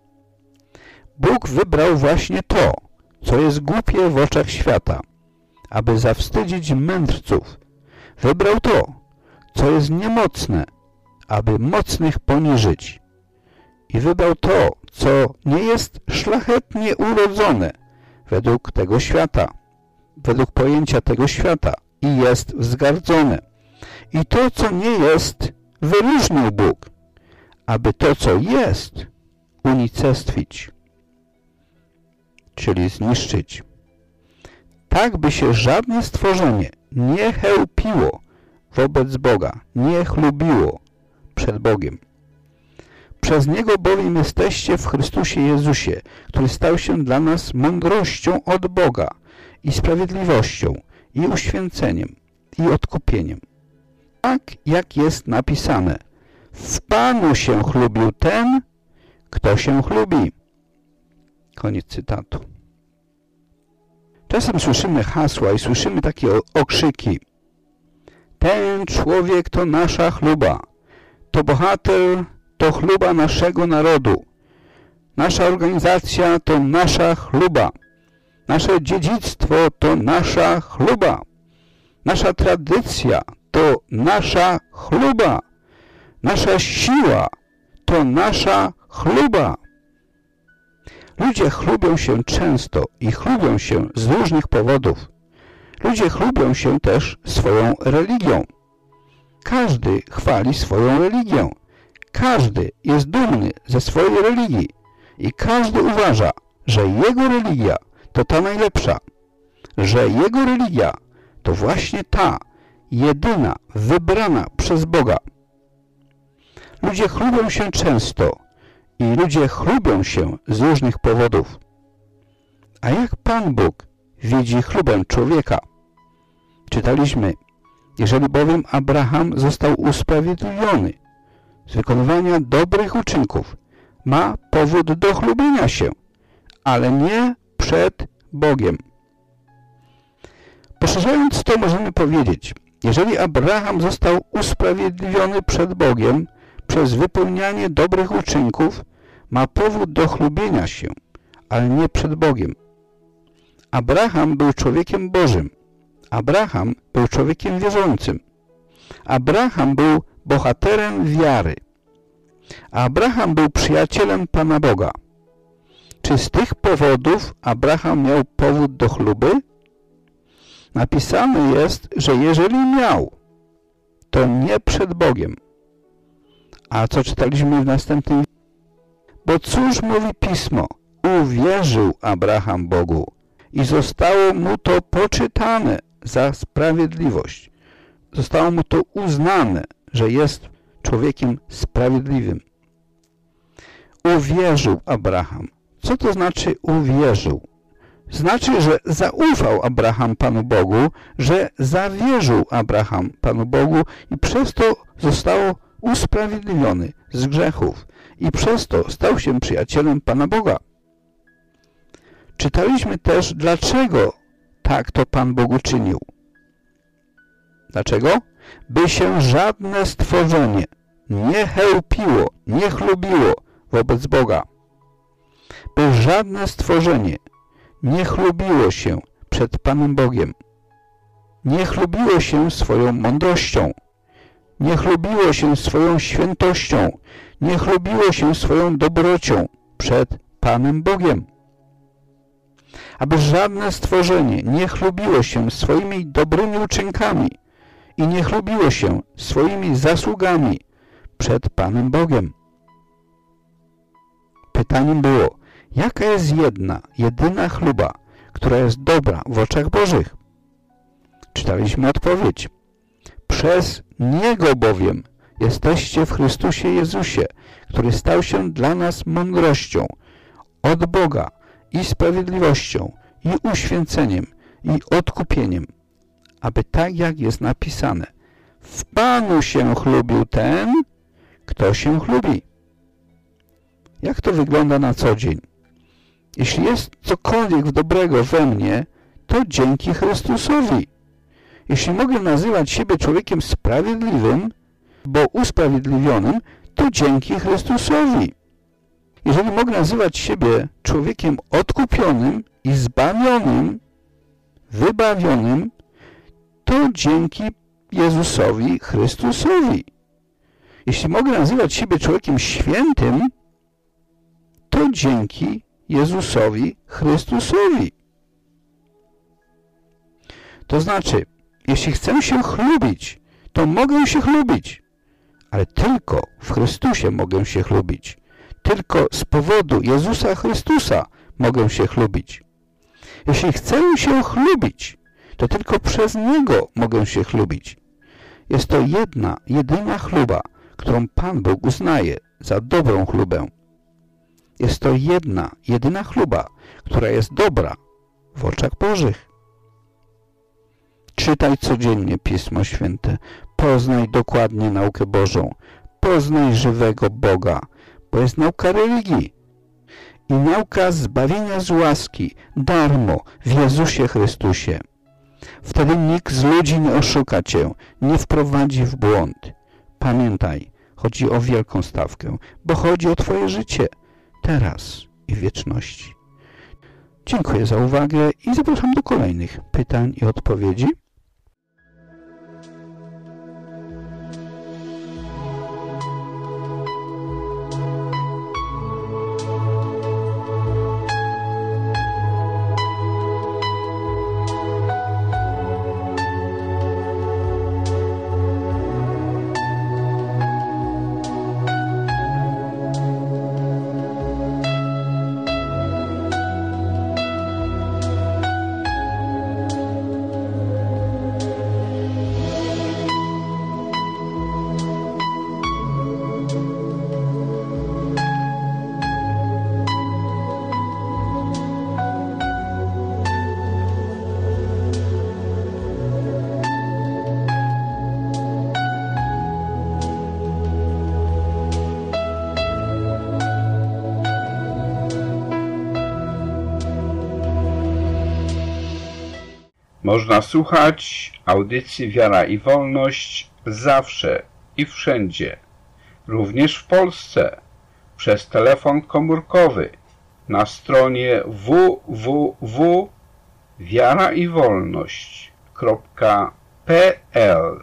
Bóg wybrał właśnie to, co jest głupie w oczach świata, aby zawstydzić mędrców. Wybrał to, co jest niemocne, aby mocnych poniżyć. I wybrał to, co nie jest szlachetnie urodzone według tego świata, według pojęcia tego świata i jest wzgardzone. I to, co nie jest, wyróżnił Bóg, aby to, co jest, unicestwić, czyli zniszczyć. Tak by się żadne stworzenie nie chełpiło wobec Boga, nie chlubiło przed Bogiem. Przez Niego bowiem jesteście w Chrystusie Jezusie, który stał się dla nas mądrością od Boga i sprawiedliwością, i uświęceniem, i odkupieniem. Tak jak jest napisane: w Panu się chlubił ten, kto się chlubi. Koniec cytatu. Czasem słyszymy hasła i słyszymy takie okrzyki: ten człowiek to nasza chluba, to bohater, to chluba naszego narodu, nasza organizacja to nasza chluba, nasze dziedzictwo to nasza chluba, nasza tradycja to nasza chluba, nasza siła to nasza chluba. Ludzie chlubią się często i chlubią się z różnych powodów. Ludzie chlubią się też swoją religią. Każdy chwali swoją religię. Każdy jest dumny ze swojej religii i każdy uważa, że jego religia to ta najlepsza, że jego religia to właśnie ta jedyna, wybrana przez Boga. Ludzie chlubią się często i ludzie chlubią się z różnych powodów. A jak Pan Bóg widzi chlubę człowieka? Czytaliśmy: jeżeli bowiem Abraham został usprawiedliwiony z wykonywania dobrych uczynków, ma powód do chlubienia się, ale nie przed Bogiem. Poszerzając to, możemy powiedzieć: jeżeli Abraham został usprawiedliwiony przed Bogiem przez wypełnianie dobrych uczynków, ma powód do chlubienia się, ale nie przed Bogiem. Abraham był człowiekiem Bożym. Abraham był człowiekiem wierzącym. Abraham był bohaterem wiary. Abraham był przyjacielem Pana Boga. Czy z tych powodów Abraham miał powód do chluby? Napisane jest, że jeżeli miał, to nie przed Bogiem. A co czytaliśmy w następnym? Bo cóż mówi Pismo? Uwierzył Abraham Bogu i zostało mu to poczytane za sprawiedliwość. Zostało mu to uznane, że jest człowiekiem sprawiedliwym. Uwierzył Abraham. Co to znaczy uwierzył? Znaczy, że zaufał Abraham Panu Bogu, że zawierzył Abraham Panu Bogu i przez to został usprawiedliwiony z grzechów i przez to stał się przyjacielem Pana Boga. Czytaliśmy też, dlaczego tak to Pan Bóg uczynił. Dlaczego? By się żadne stworzenie nie chełpiło, nie chlubiło wobec Boga. By żadne stworzenie nie chlubiło się przed Panem Bogiem. Nie chlubiło się swoją mądrością. Nie chlubiło się swoją świętością. Nie chlubiło się swoją dobrocią przed Panem Bogiem. Aby żadne stworzenie nie chlubiło się swoimi dobrymi uczynkami i nie chlubiło się swoimi zasługami przed Panem Bogiem. Pytaniem było, jaka jest jedyna chluba, która jest dobra w oczach Bożych? Czytaliśmy odpowiedź. Przez Niego bowiem jesteście w Chrystusie Jezusie, który stał się dla nas mądrością od Boga i sprawiedliwością, i uświęceniem, i odkupieniem, aby tak jak jest napisane, w Panu się chlubił ten, kto się chlubi. Jak to wygląda na co dzień? Jeśli jest cokolwiek dobrego we mnie, to dzięki Chrystusowi. Jeśli mogę nazywać siebie człowiekiem sprawiedliwym, bo usprawiedliwionym, to dzięki Chrystusowi. Jeżeli mogę nazywać siebie człowiekiem odkupionym i zbawionym, wybawionym, to dzięki Jezusowi Chrystusowi. Jeśli mogę nazywać siebie człowiekiem świętym, to dzięki Jezusowi Chrystusowi. To znaczy, jeśli chcę się chlubić, to mogę się chlubić, ale tylko w Chrystusie mogę się chlubić. Tylko z powodu Jezusa Chrystusa mogę się chlubić. Jeśli chcę się chlubić, to tylko przez Niego mogę się chlubić. Jest to jedyna chluba, którą Pan Bóg uznaje za dobrą chlubę. Jest to jedyna chluba, która jest dobra w oczach Bożych. Czytaj codziennie Pismo Święte, poznaj dokładnie naukę Bożą, poznaj żywego Boga, bo jest nauka religii i nauka zbawienia z łaski, darmo w Jezusie Chrystusie. Wtedy nikt z ludzi nie oszuka cię, nie wprowadzi w błąd. Pamiętaj, chodzi o wielką stawkę, bo chodzi o twoje życie, teraz i w wieczności. Dziękuję za uwagę i zapraszam do kolejnych pytań i odpowiedzi. Można słuchać audycji Wiara i Wolność zawsze i wszędzie, również w Polsce, przez telefon komórkowy na stronie www.wiaraiwolność.pl.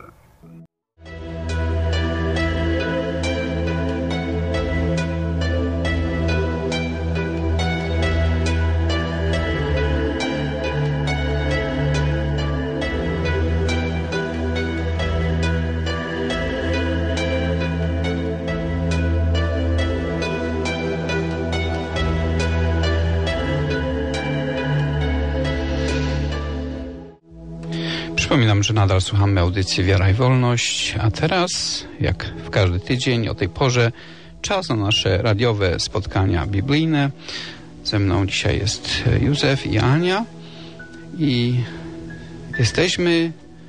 Przypominam, że nadal słuchamy audycji Wiara i Wolność, a teraz, jak w każdy tydzień o tej porze, czas na nasze radiowe spotkania biblijne. Ze mną dzisiaj jest Józef i Ania i jesteśmy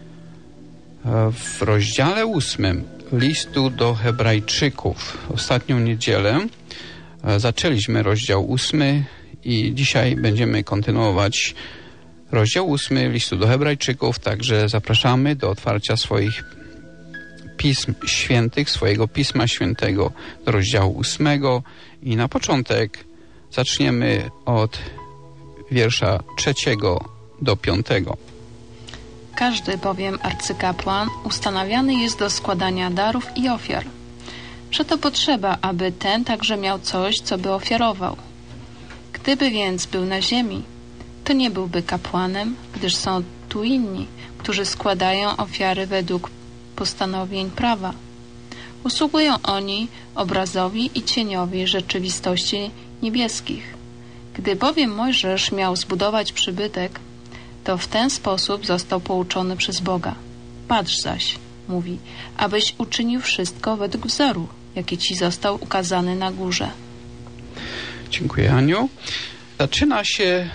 w rozdziale 8 listu do Hebrajczyków. Ostatnią niedzielę zaczęliśmy rozdział 8 i dzisiaj będziemy kontynuować rozdział 8 listu do Hebrajczyków, także zapraszamy do otwarcia swoich pism świętych, swojego Pisma Świętego do rozdziału 8 i na początek zaczniemy od wiersza 3 do 5. Każdy bowiem arcykapłan ustanawiany jest do składania darów i ofiar. Przeto potrzeba, aby ten także miał coś, co by ofiarował. Gdyby więc był na ziemi, to nie byłby kapłanem, gdyż są tu inni, którzy składają ofiary według postanowień prawa. Usługują oni obrazowi i cieniowi rzeczywistości niebieskich. Gdy bowiem Mojżesz miał zbudować przybytek, to w ten sposób został pouczony przez Boga. Patrz zaś, mówi, abyś uczynił wszystko według wzoru, jaki ci został ukazany na górze. Dziękuję, Aniu. Zaczyna się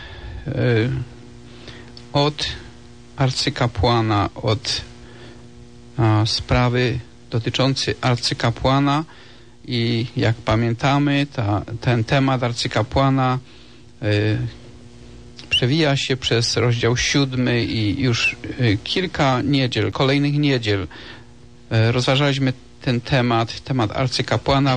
od arcykapłana, od sprawy dotyczącej arcykapłana i jak pamiętamy, ten temat arcykapłana przewija się przez rozdział 7 i już kilka niedziel, kolejnych niedziel rozważaliśmy ten temat arcykapłana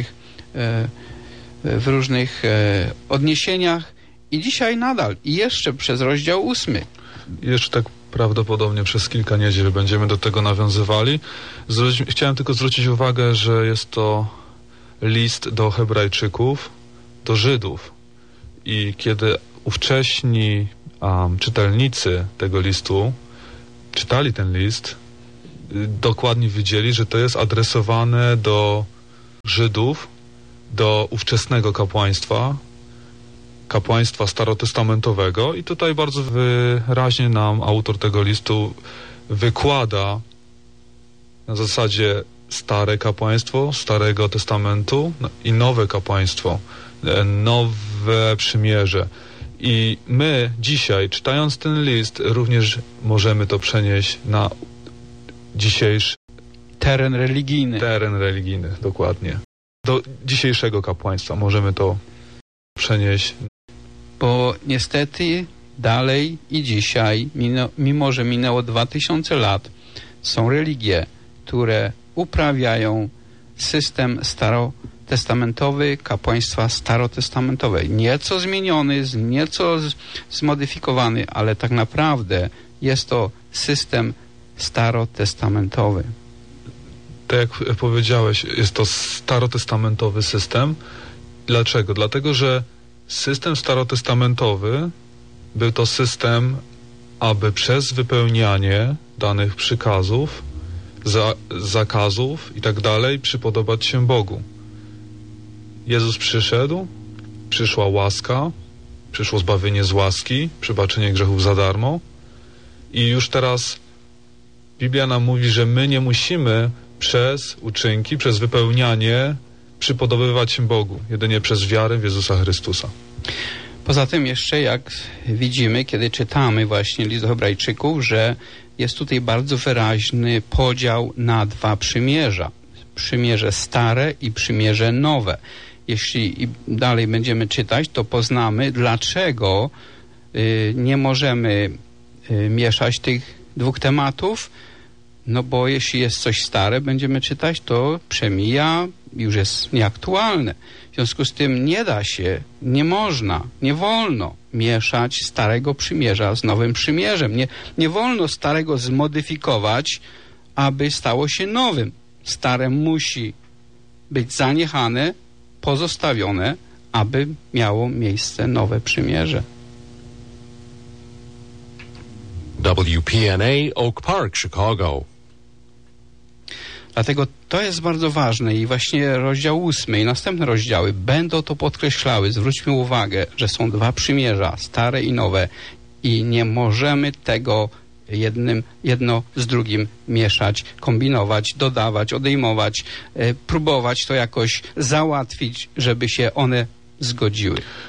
w różnych odniesieniach i dzisiaj nadal i jeszcze przez rozdział 8. Jeszcze tak prawdopodobnie przez kilka niedziel będziemy do tego nawiązywali. Chciałem tylko zwrócić uwagę, że jest to list do Hebrajczyków, do Żydów. I kiedy ówcześni czytelnicy tego listu czytali ten list, dokładnie wiedzieli, że to jest adresowane do Żydów, do ówczesnego kapłaństwa starotestamentowego i tutaj bardzo wyraźnie nam autor tego listu wykłada na zasadzie stare kapłaństwo Starego Testamentu i nowe kapłaństwo, nowe przymierze. I my dzisiaj, czytając ten list, również możemy to przenieść na dzisiejszy teren religijny. Teren religijny, dokładnie. Do dzisiejszego kapłaństwa możemy to przenieść. Bo niestety dalej i dzisiaj, mimo że minęło 2000 lat, są religie, które uprawiają system starotestamentowy, kapłaństwa starotestamentowe. Nieco zmieniony, nieco zmodyfikowany, ale tak naprawdę jest to system starotestamentowy. Tak jak powiedziałeś, jest to starotestamentowy system. Dlaczego? Dlatego, że system starotestamentowy był to system, aby przez wypełnianie danych przykazów, zakazów i tak dalej przypodobać się Bogu. Jezus przyszedł, przyszła łaska, przyszło zbawienie z łaski, przebaczenie grzechów za darmo i już teraz Biblia nam mówi, że my nie musimy przez uczynki, przez wypełnianie przypodobywać się Bogu, jedynie przez wiarę w Jezusa Chrystusa. Poza tym jeszcze, jak widzimy, kiedy czytamy właśnie list do Hebrajczyków, że jest tutaj bardzo wyraźny podział na dwa przymierza. Przymierze stare i przymierze nowe. Jeśli dalej będziemy czytać, to poznamy, dlaczego nie możemy mieszać tych dwóch tematów. No bo jeśli jest coś stare, będziemy czytać, to przemija, już jest nieaktualne. W związku z tym nie da się, nie można, nie wolno mieszać Starego Przymierza z Nowym Przymierzem. Nie wolno starego zmodyfikować, aby stało się nowym. Stare musi być zaniechane, pozostawione, aby miało miejsce Nowe Przymierze. WPNA Oak Park, Chicago. Dlatego to jest bardzo ważne i właśnie rozdział 8 i następne rozdziały będą to podkreślały. Zwróćmy uwagę, że są dwa przymierza, stare i nowe i nie możemy tego jedno z drugim mieszać, kombinować, dodawać, odejmować, próbować to jakoś załatwić, żeby się one zgodziły.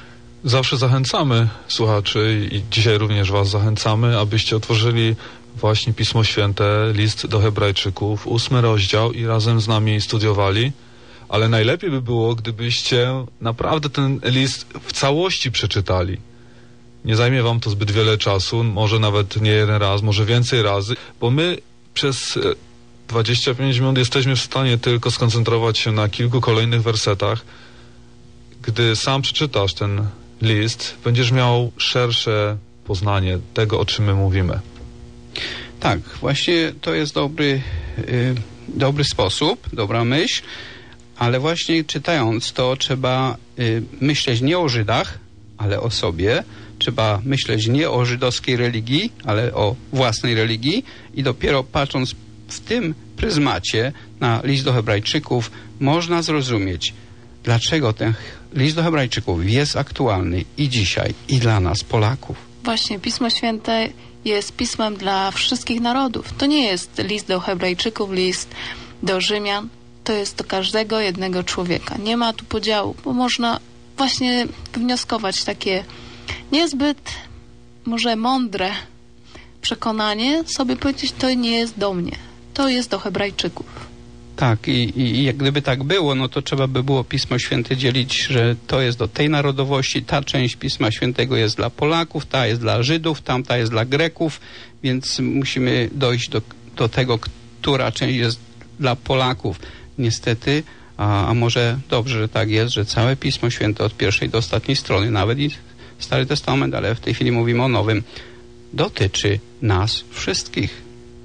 zawsze zachęcamy słuchaczy i dzisiaj również was zachęcamy, abyście otworzyli właśnie Pismo Święte, list do Hebrajczyków, 8 rozdział i razem z nami studiowali. Ale najlepiej by było, gdybyście naprawdę ten list w całości przeczytali. Nie zajmie wam to zbyt wiele czasu, może nawet nie jeden raz, może więcej razy, bo my przez 25 minut jesteśmy w stanie tylko skoncentrować się na kilku kolejnych wersetach. Gdy sam przeczytasz ten list, będziesz miał szersze poznanie tego, o czym my mówimy. Tak, właśnie to jest dobry sposób, dobra myśl, ale właśnie czytając to trzeba myśleć nie o Żydach, ale o sobie. Trzeba myśleć nie o żydowskiej religii, ale o własnej religii i dopiero patrząc w tym pryzmacie na list do Hebrajczyków można zrozumieć, dlaczego ten list do Hebrajczyków jest aktualny i dzisiaj, i dla nas, Polaków. Właśnie, Pismo Święte jest pismem dla wszystkich narodów. To nie jest list do Hebrajczyków, list do Rzymian. To jest do każdego jednego człowieka. Nie ma tu podziału, bo można właśnie wywnioskować takie niezbyt może mądre przekonanie, sobie powiedzieć, to nie jest do mnie. To jest do Hebrajczyków. Tak, i jak gdyby tak było, no to trzeba by było Pismo Święte dzielić, że to jest do tej narodowości, ta część Pisma Świętego jest dla Polaków, ta jest dla Żydów, tamta jest dla Greków, więc musimy dojść do tego, która część jest dla Polaków. Niestety, a może dobrze, że tak jest, że całe Pismo Święte od pierwszej do ostatniej strony, nawet i Stary Testament, ale w tej chwili mówimy o Nowym, dotyczy nas wszystkich.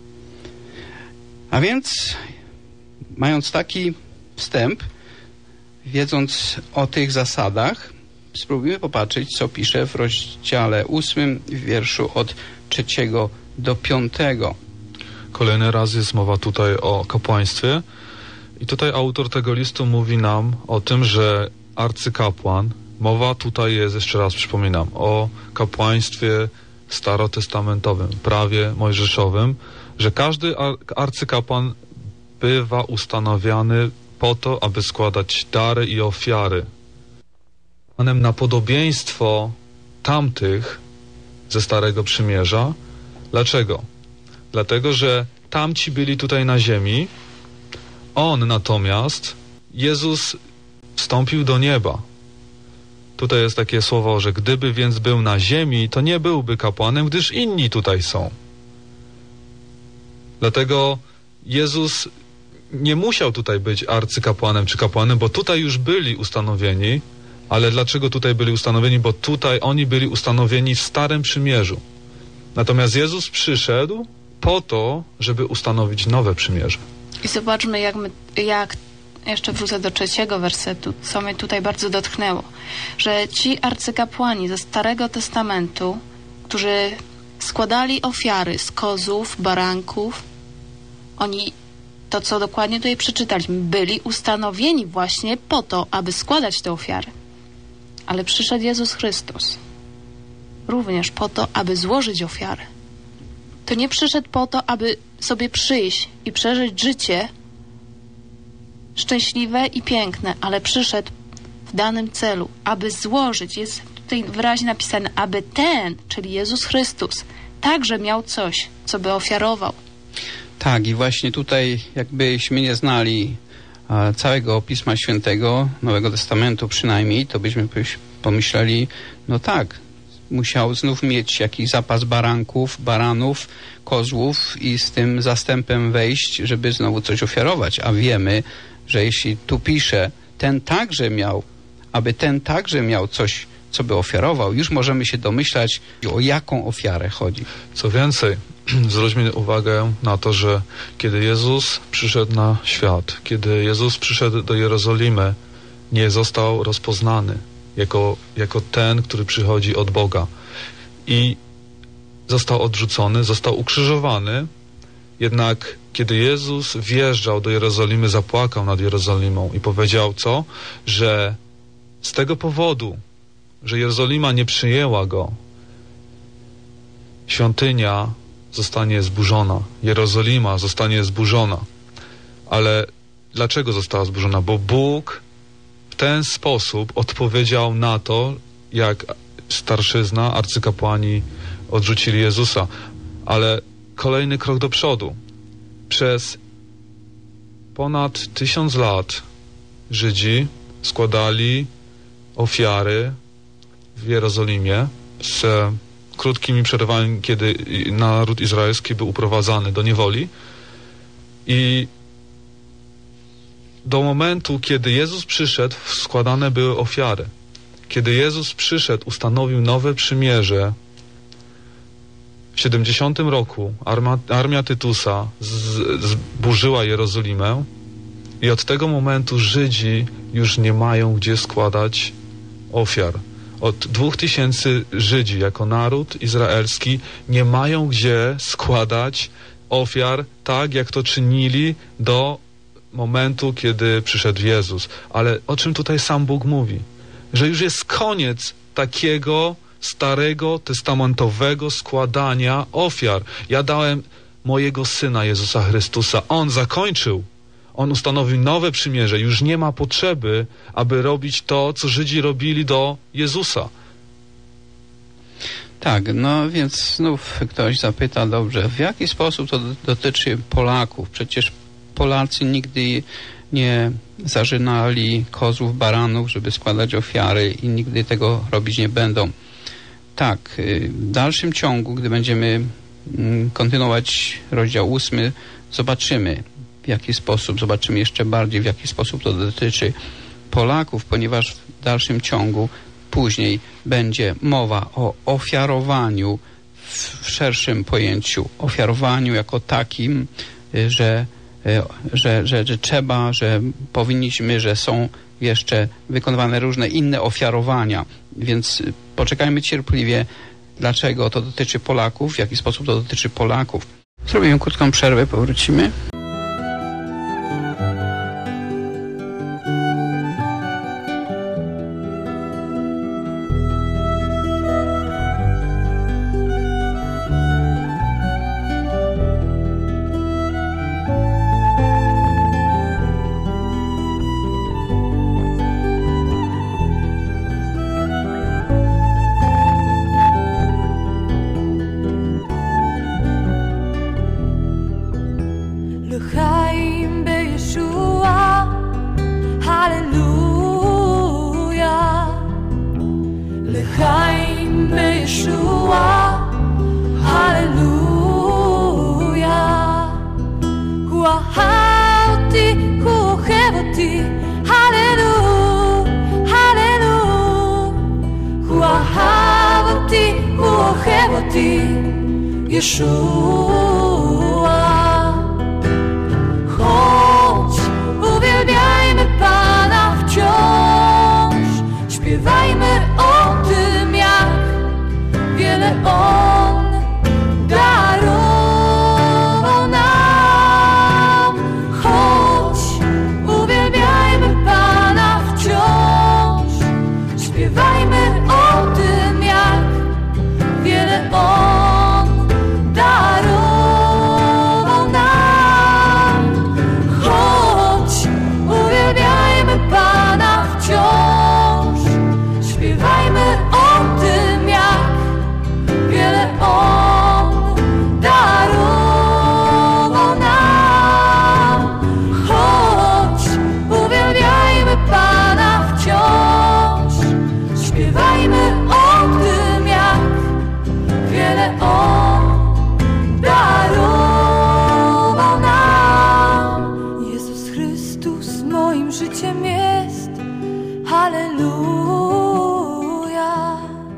A więc, mając taki wstęp, wiedząc o tych zasadach, spróbujmy popatrzeć, co pisze w rozdziale 8, w wierszu od 3 do 5. Kolejny raz jest mowa tutaj o kapłaństwie i tutaj autor tego listu mówi nam o tym, że arcykapłan, mowa tutaj jest, jeszcze raz przypominam, o kapłaństwie starotestamentowym, prawie mojżeszowym, że każdy arcykapłan bywa ustanowiony po to, aby składać dary i ofiary. Na podobieństwo tamtych ze Starego Przymierza. Dlaczego? Dlatego, że tamci byli tutaj na ziemi, on natomiast, Jezus wstąpił do nieba. Tutaj jest takie słowo, że gdyby więc był na ziemi, to nie byłby kapłanem, gdyż inni tutaj są. Dlatego Jezus nie musiał tutaj być arcykapłanem czy kapłanem, bo tutaj już byli ustanowieni, ale dlaczego tutaj byli ustanowieni? Bo tutaj oni byli ustanowieni w Starym Przymierzu. Natomiast Jezus przyszedł po to, żeby ustanowić nowe przymierze. I zobaczmy, jak jeszcze wrócę do 3 wersetu, co mnie tutaj bardzo dotknęło, że ci arcykapłani ze Starego Testamentu, którzy składali ofiary z kozłów, baranków, oni, to co dokładnie tutaj przeczytaliśmy, byli ustanowieni właśnie po to, aby składać te ofiary. Ale przyszedł Jezus Chrystus również po to, aby złożyć ofiarę. To nie przyszedł po to, aby sobie przyjść i przeżyć życie szczęśliwe i piękne, ale przyszedł w danym celu, aby złożyć, jest tutaj wyraźnie napisane, aby ten, czyli Jezus Chrystus, także miał coś, co by ofiarował. Tak, i właśnie tutaj, jakbyśmy nie znali całego Pisma Świętego, Nowego Testamentu przynajmniej, to byśmy pomyśleli, no tak, musiał znów mieć jakiś zapas baranów, kozłów i z tym zastępem wejść, żeby znowu coś ofiarować. A wiemy, że jeśli tu pisze, aby ten także miał coś, co by ofiarował, już możemy się domyślać, o jaką ofiarę chodzi. Co więcej, zwróćmy uwagę na to, że kiedy Jezus przyszedł na świat, kiedy Jezus przyszedł do Jerozolimy, nie został rozpoznany jako ten, który przychodzi od Boga. I został odrzucony, został ukrzyżowany, jednak kiedy Jezus wjeżdżał do Jerozolimy, zapłakał nad Jerozolimą i powiedział co? Że z tego powodu, że Jerozolima nie przyjęła Go, świątynia zostanie zburzona, Jerozolima zostanie zburzona. Ale dlaczego została zburzona? Bo Bóg w ten sposób odpowiedział na to, jak starszyzna, arcykapłani odrzucili Jezusa. Ale kolejny krok do przodu. Przez ponad 1000 lat Żydzi składali ofiary w Jerozolimie z krótkimi przerwami, kiedy naród izraelski był uprowadzany do niewoli. I do momentu, kiedy Jezus przyszedł, składane były ofiary. Kiedy Jezus przyszedł, ustanowił nowe przymierze. W 70 roku armia Tytusa zburzyła Jerozolimę i od tego momentu Żydzi już nie mają gdzie składać ofiar. Od 2000 Żydzi jako naród izraelski nie mają gdzie składać ofiar tak, jak to czynili do momentu, kiedy przyszedł Jezus. Ale o czym tutaj sam Bóg mówi? Że już jest koniec takiego starego, testamentowego składania ofiar. Ja dałem mojego Syna Jezusa Chrystusa. On zakończył. On ustanowił nowe przymierze. Już nie ma potrzeby, aby robić to, co Żydzi robili do Jezusa. Tak, no więc znów ktoś zapyta, dobrze, w jaki sposób to dotyczy Polaków? Przecież Polacy nigdy nie zarzynali kozłów, baranów, żeby składać ofiary i nigdy tego robić nie będą. Tak, w dalszym ciągu, gdy będziemy kontynuować rozdział 8, zobaczymy w jaki sposób, zobaczymy jeszcze bardziej w jaki sposób to dotyczy Polaków, ponieważ w dalszym ciągu później będzie mowa o ofiarowaniu w szerszym pojęciu, ofiarowaniu jako takim, że trzeba, że powinniśmy, że są jeszcze wykonywane różne inne ofiarowania, więc poczekajmy cierpliwie, dlaczego to dotyczy Polaków, w jaki sposób to dotyczy Polaków. Zrobimy krótką przerwę, powrócimy. Chodź, uwielbiajmy Pana wciąż, śpiewajmy o tym, jak wiele On darował nam. Chodź, uwielbiajmy Pana wciąż, śpiewajmy o tym, jak wiele On darował nam. Chodź, uwielbiajmy Pana wciąż, śpiewajmy o tym, jak wiele On darował nam. Chodź, uwielbiajmy Pana wciąż, śpiewajmy o tym, jak wiele On darował nam. Jezus Chrystus moim życiem jest. Halleluja.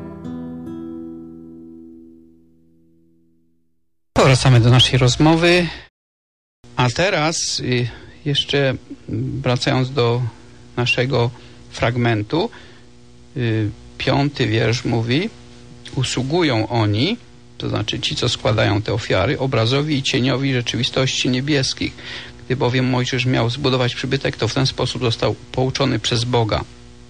Powracamy do naszej rozmowy, a teraz jeszcze wracając do naszego fragmentu, 5. wiersz mówi: usługują oni, to znaczy ci, co składają te ofiary, obrazowi i cieniowi rzeczywistości niebieskich. Gdy bowiem Mojżesz miał zbudować przybytek, to w ten sposób został pouczony przez Boga,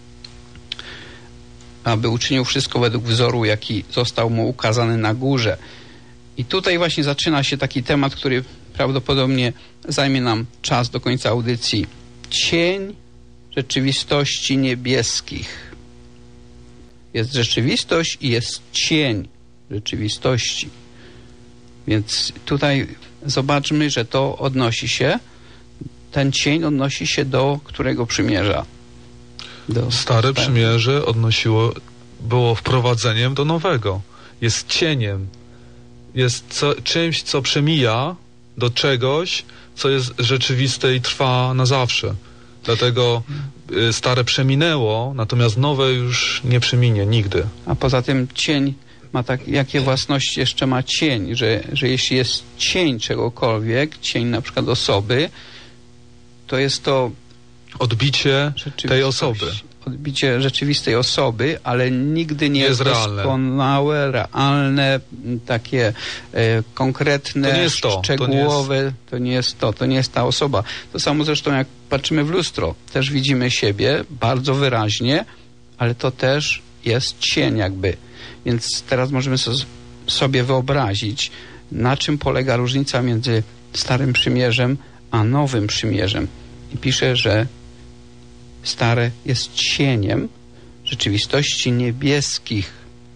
aby uczynił wszystko według wzoru, jaki został mu ukazany na górze. I tutaj właśnie zaczyna się taki temat, który prawdopodobnie zajmie nam czas do końca audycji. Cień rzeczywistości niebieskich. Jest rzeczywistość i jest cień rzeczywistości. Więc tutaj zobaczmy, że to odnosi się, ten cień odnosi się do którego przymierza? Stare przymierze było wprowadzeniem do nowego. Jest cieniem. Jest czymś, co przemija do czegoś, co jest rzeczywiste i trwa na zawsze. Dlatego stare przeminęło, natomiast nowe już nie przeminie nigdy. A poza tym cień ma jakie własności jeszcze ma cień, że jeśli jest cień czegokolwiek, cień na przykład osoby, to jest to odbicie tej osoby. Odbicie rzeczywistej osoby, ale nigdy nie jest doskonałe, realne, takie konkretne, to nie jest szczegółowe. To nie jest ta osoba. To samo zresztą jak patrzymy w lustro, też widzimy siebie bardzo wyraźnie, ale to też jest cień jakby. Więc teraz możemy sobie wyobrazić, na czym polega różnica między Starym Przymierzem a Nowym Przymierzem. I pisze, że stare jest cieniem rzeczywistości niebieskich.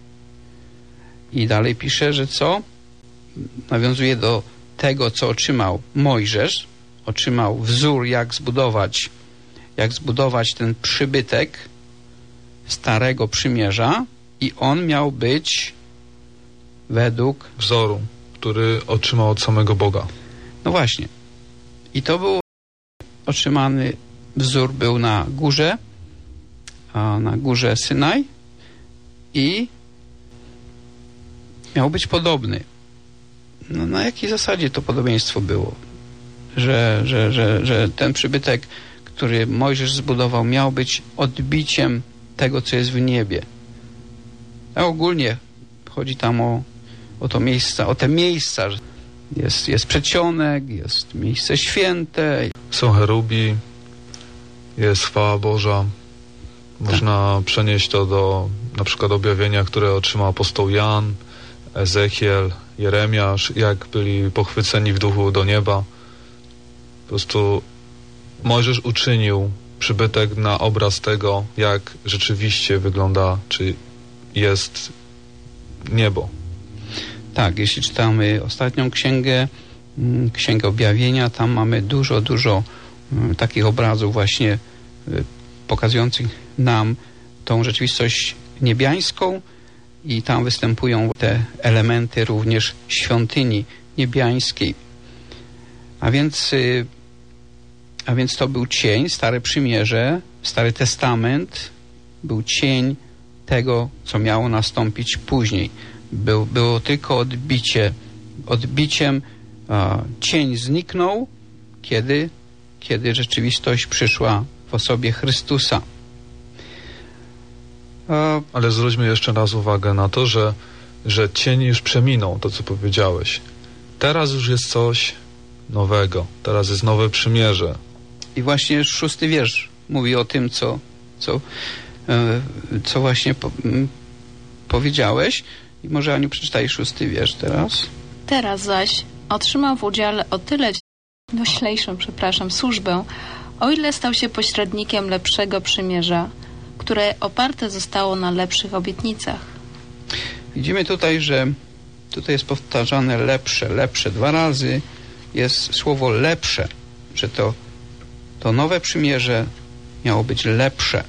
I dalej pisze, że co? Nawiązuje do tego, co otrzymał Mojżesz. Otrzymał wzór, jak zbudować ten przybytek Starego Przymierza i on miał być według wzoru, który otrzymał od samego Boga. No właśnie. I to był otrzymany wzór był na górze Synaj i miał być podobny. No, na jakiej zasadzie to podobieństwo było? Że ten przybytek, który Mojżesz zbudował, miał być odbiciem tego, co jest w niebie. A ogólnie chodzi tam o te miejsca. Jest przedsionek, jest miejsce święte. Są cherubi, jest chwała Boża. Można przenieść to do na przykład objawienia, które otrzymał apostoł Jan, Ezechiel, Jeremiasz, jak byli pochwyceni w duchu do nieba. Po prostu Mojżesz uczynił przybytek na obraz tego, jak rzeczywiście wygląda, czy jest niebo. Tak, jeśli czytamy ostatnią księgę Objawienia, tam mamy dużo takich obrazów właśnie pokazujących nam tą rzeczywistość niebiańską i tam występują te elementy również świątyni niebiańskiej. A więc to był cień, Stare Przymierze, Stary Testament był cień tego, co miało nastąpić później. Było tylko odbiciem, cień zniknął, kiedy rzeczywistość przyszła w osobie Chrystusa. Ale zwróćmy jeszcze raz uwagę na to, że cień już przeminął, to co powiedziałeś. Teraz już jest coś nowego. Teraz jest nowe przymierze. I właśnie 6 wiersz mówi o tym, co właśnie powiedziałeś. I może, Aniu, przeczytaj 6 wiersz teraz. Teraz zaś otrzymał w udziale o tyle doślejszą, służbę, o ile stał się pośrednikiem lepszego przymierza, które oparte zostało na lepszych obietnicach. Widzimy tutaj, że tutaj jest powtarzane lepsze 2 razy. Jest słowo lepsze, że to nowe przymierze miało być lepsze.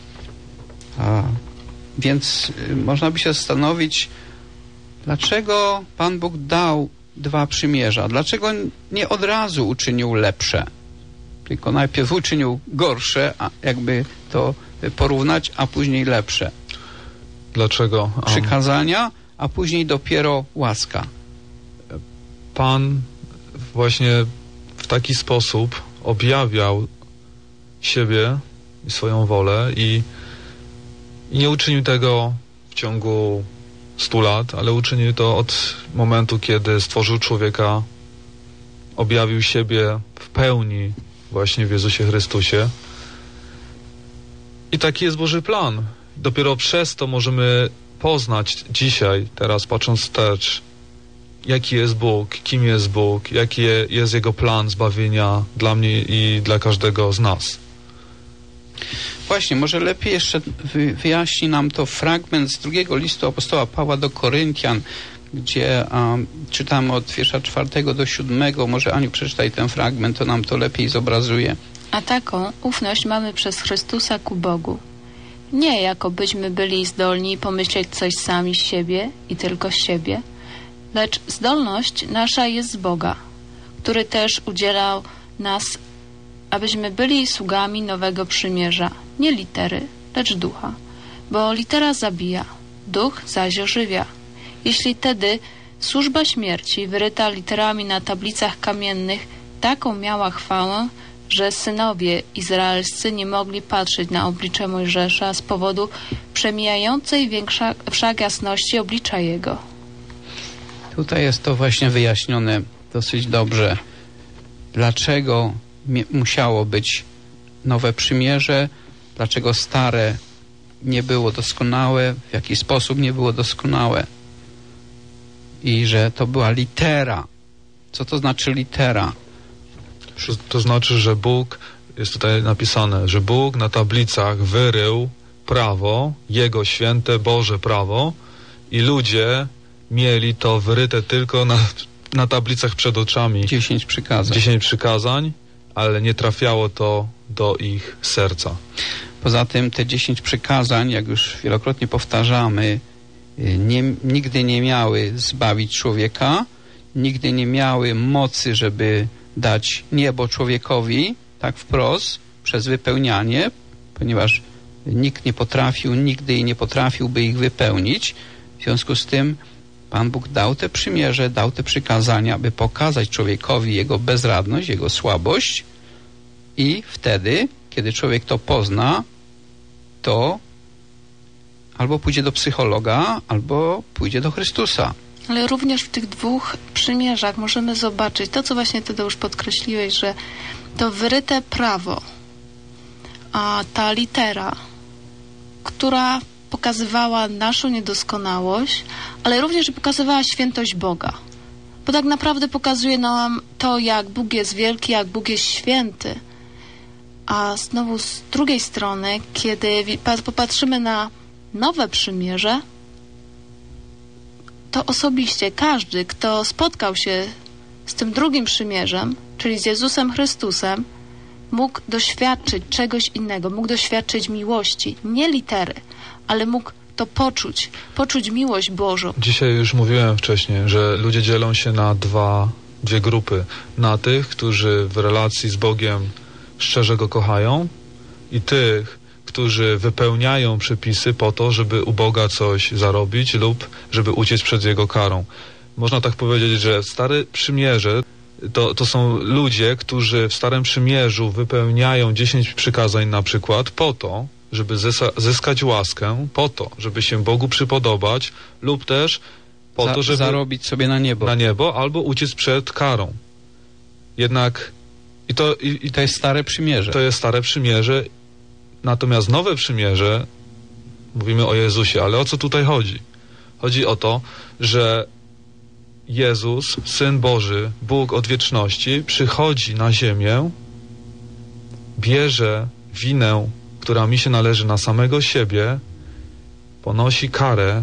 Więc można by się zastanowić, dlaczego Pan Bóg dał 2 przymierza? Dlaczego nie od razu uczynił lepsze? Tylko najpierw uczynił gorsze, a jakby to porównać, a później lepsze. Dlaczego? Przykazania, a później dopiero łaska. Pan właśnie w taki sposób objawiał siebie i swoją wolę i nie uczynił tego w ciągu 100 lat, ale uczynił to od momentu, kiedy stworzył człowieka, objawił siebie w pełni właśnie w Jezusie Chrystusie. I taki jest Boży plan. Dopiero przez to możemy poznać dzisiaj, teraz patrząc wstecz, jaki jest Bóg, kim jest Bóg, jaki jest Jego plan zbawienia dla mnie i dla każdego z nas. Właśnie, może lepiej jeszcze wyjaśni nam to fragment z 2 listu apostoła Pawła do Koryntian, gdzie czytamy od wiersza 4 do 7. Może Aniu przeczytaj ten fragment, to nam to lepiej zobrazuje. A taką ufność mamy przez Chrystusa ku Bogu. Nie jako byśmy byli zdolni pomyśleć coś sami z siebie i tylko z siebie, lecz zdolność nasza jest z Boga, który też udzielał nas, abyśmy byli sługami nowego przymierza, nie litery, lecz ducha. Bo litera zabija, duch zaś ożywia. Jeśli tedy służba śmierci, wyryta literami na tablicach kamiennych, taką miała chwałę, że synowie izraelscy nie mogli patrzeć na oblicze Mojżesza z powodu przemijającej wszak jasności oblicza jego. Tutaj jest to właśnie wyjaśnione dosyć dobrze. Dlaczego musiało być nowe przymierze, dlaczego stare nie było doskonałe, w jaki sposób nie było doskonałe. I że to była litera. Co to znaczy litera? To znaczy, że Bóg, jest tutaj napisane, że Bóg na tablicach wyrył prawo, Jego święte Boże prawo i ludzie mieli to wyryte tylko na tablicach przed oczami. 10 przykazań. 10 przykazań, ale nie trafiało to do ich serca. Poza tym te 10 przykazań, jak już wielokrotnie powtarzamy, nigdy nie miały zbawić człowieka, nigdy nie miały mocy, żeby dać niebo człowiekowi, tak wprost, przez wypełnianie, ponieważ nikt nie potrafił, nigdy i nie potrafiłby ich wypełnić. W związku z tym Pan Bóg dał te przymierze, dał te przykazania, aby pokazać człowiekowi jego bezradność, jego słabość i wtedy, kiedy człowiek to pozna, to albo pójdzie do psychologa, albo pójdzie do Chrystusa. Ale również w tych 2 przymierzach możemy zobaczyć to, co właśnie Tadeusz podkreśliłeś, że to wyryte prawo, a ta litera, która pokazywała naszą niedoskonałość, ale również pokazywała świętość Boga. Bo tak naprawdę pokazuje nam to, jak Bóg jest wielki, jak Bóg jest święty. A znowu z drugiej strony, kiedy popatrzymy na nowe przymierze, to osobiście każdy, kto spotkał się z tym drugim przymierzem, czyli z Jezusem Chrystusem, mógł doświadczyć czegoś innego, mógł doświadczyć miłości, nie litery, ale mógł to poczuć miłość Bożą. Dzisiaj już mówiłem wcześniej, że ludzie dzielą się na dwie grupy. Na tych, którzy w relacji z Bogiem szczerze Go kochają i tych, którzy wypełniają przepisy po to, żeby u Boga coś zarobić lub żeby uciec przed Jego karą. Można tak powiedzieć, że Stare Przymierze to są ludzie, którzy w Starym Przymierzu wypełniają 10 przykazań na przykład po to, żeby zyskać łaskę, po to, żeby się Bogu przypodobać lub też po to, żeby zarobić sobie na niebo albo uciec przed karą. Jednak to jest Stare Przymierze. To jest Stare Przymierze. Natomiast Nowe Przymierze, mówimy o Jezusie, ale o co tutaj chodzi? Chodzi o to, że Jezus, Syn Boży, Bóg od wieczności, przychodzi na ziemię, bierze winę, która mi się należy, na samego siebie, ponosi karę,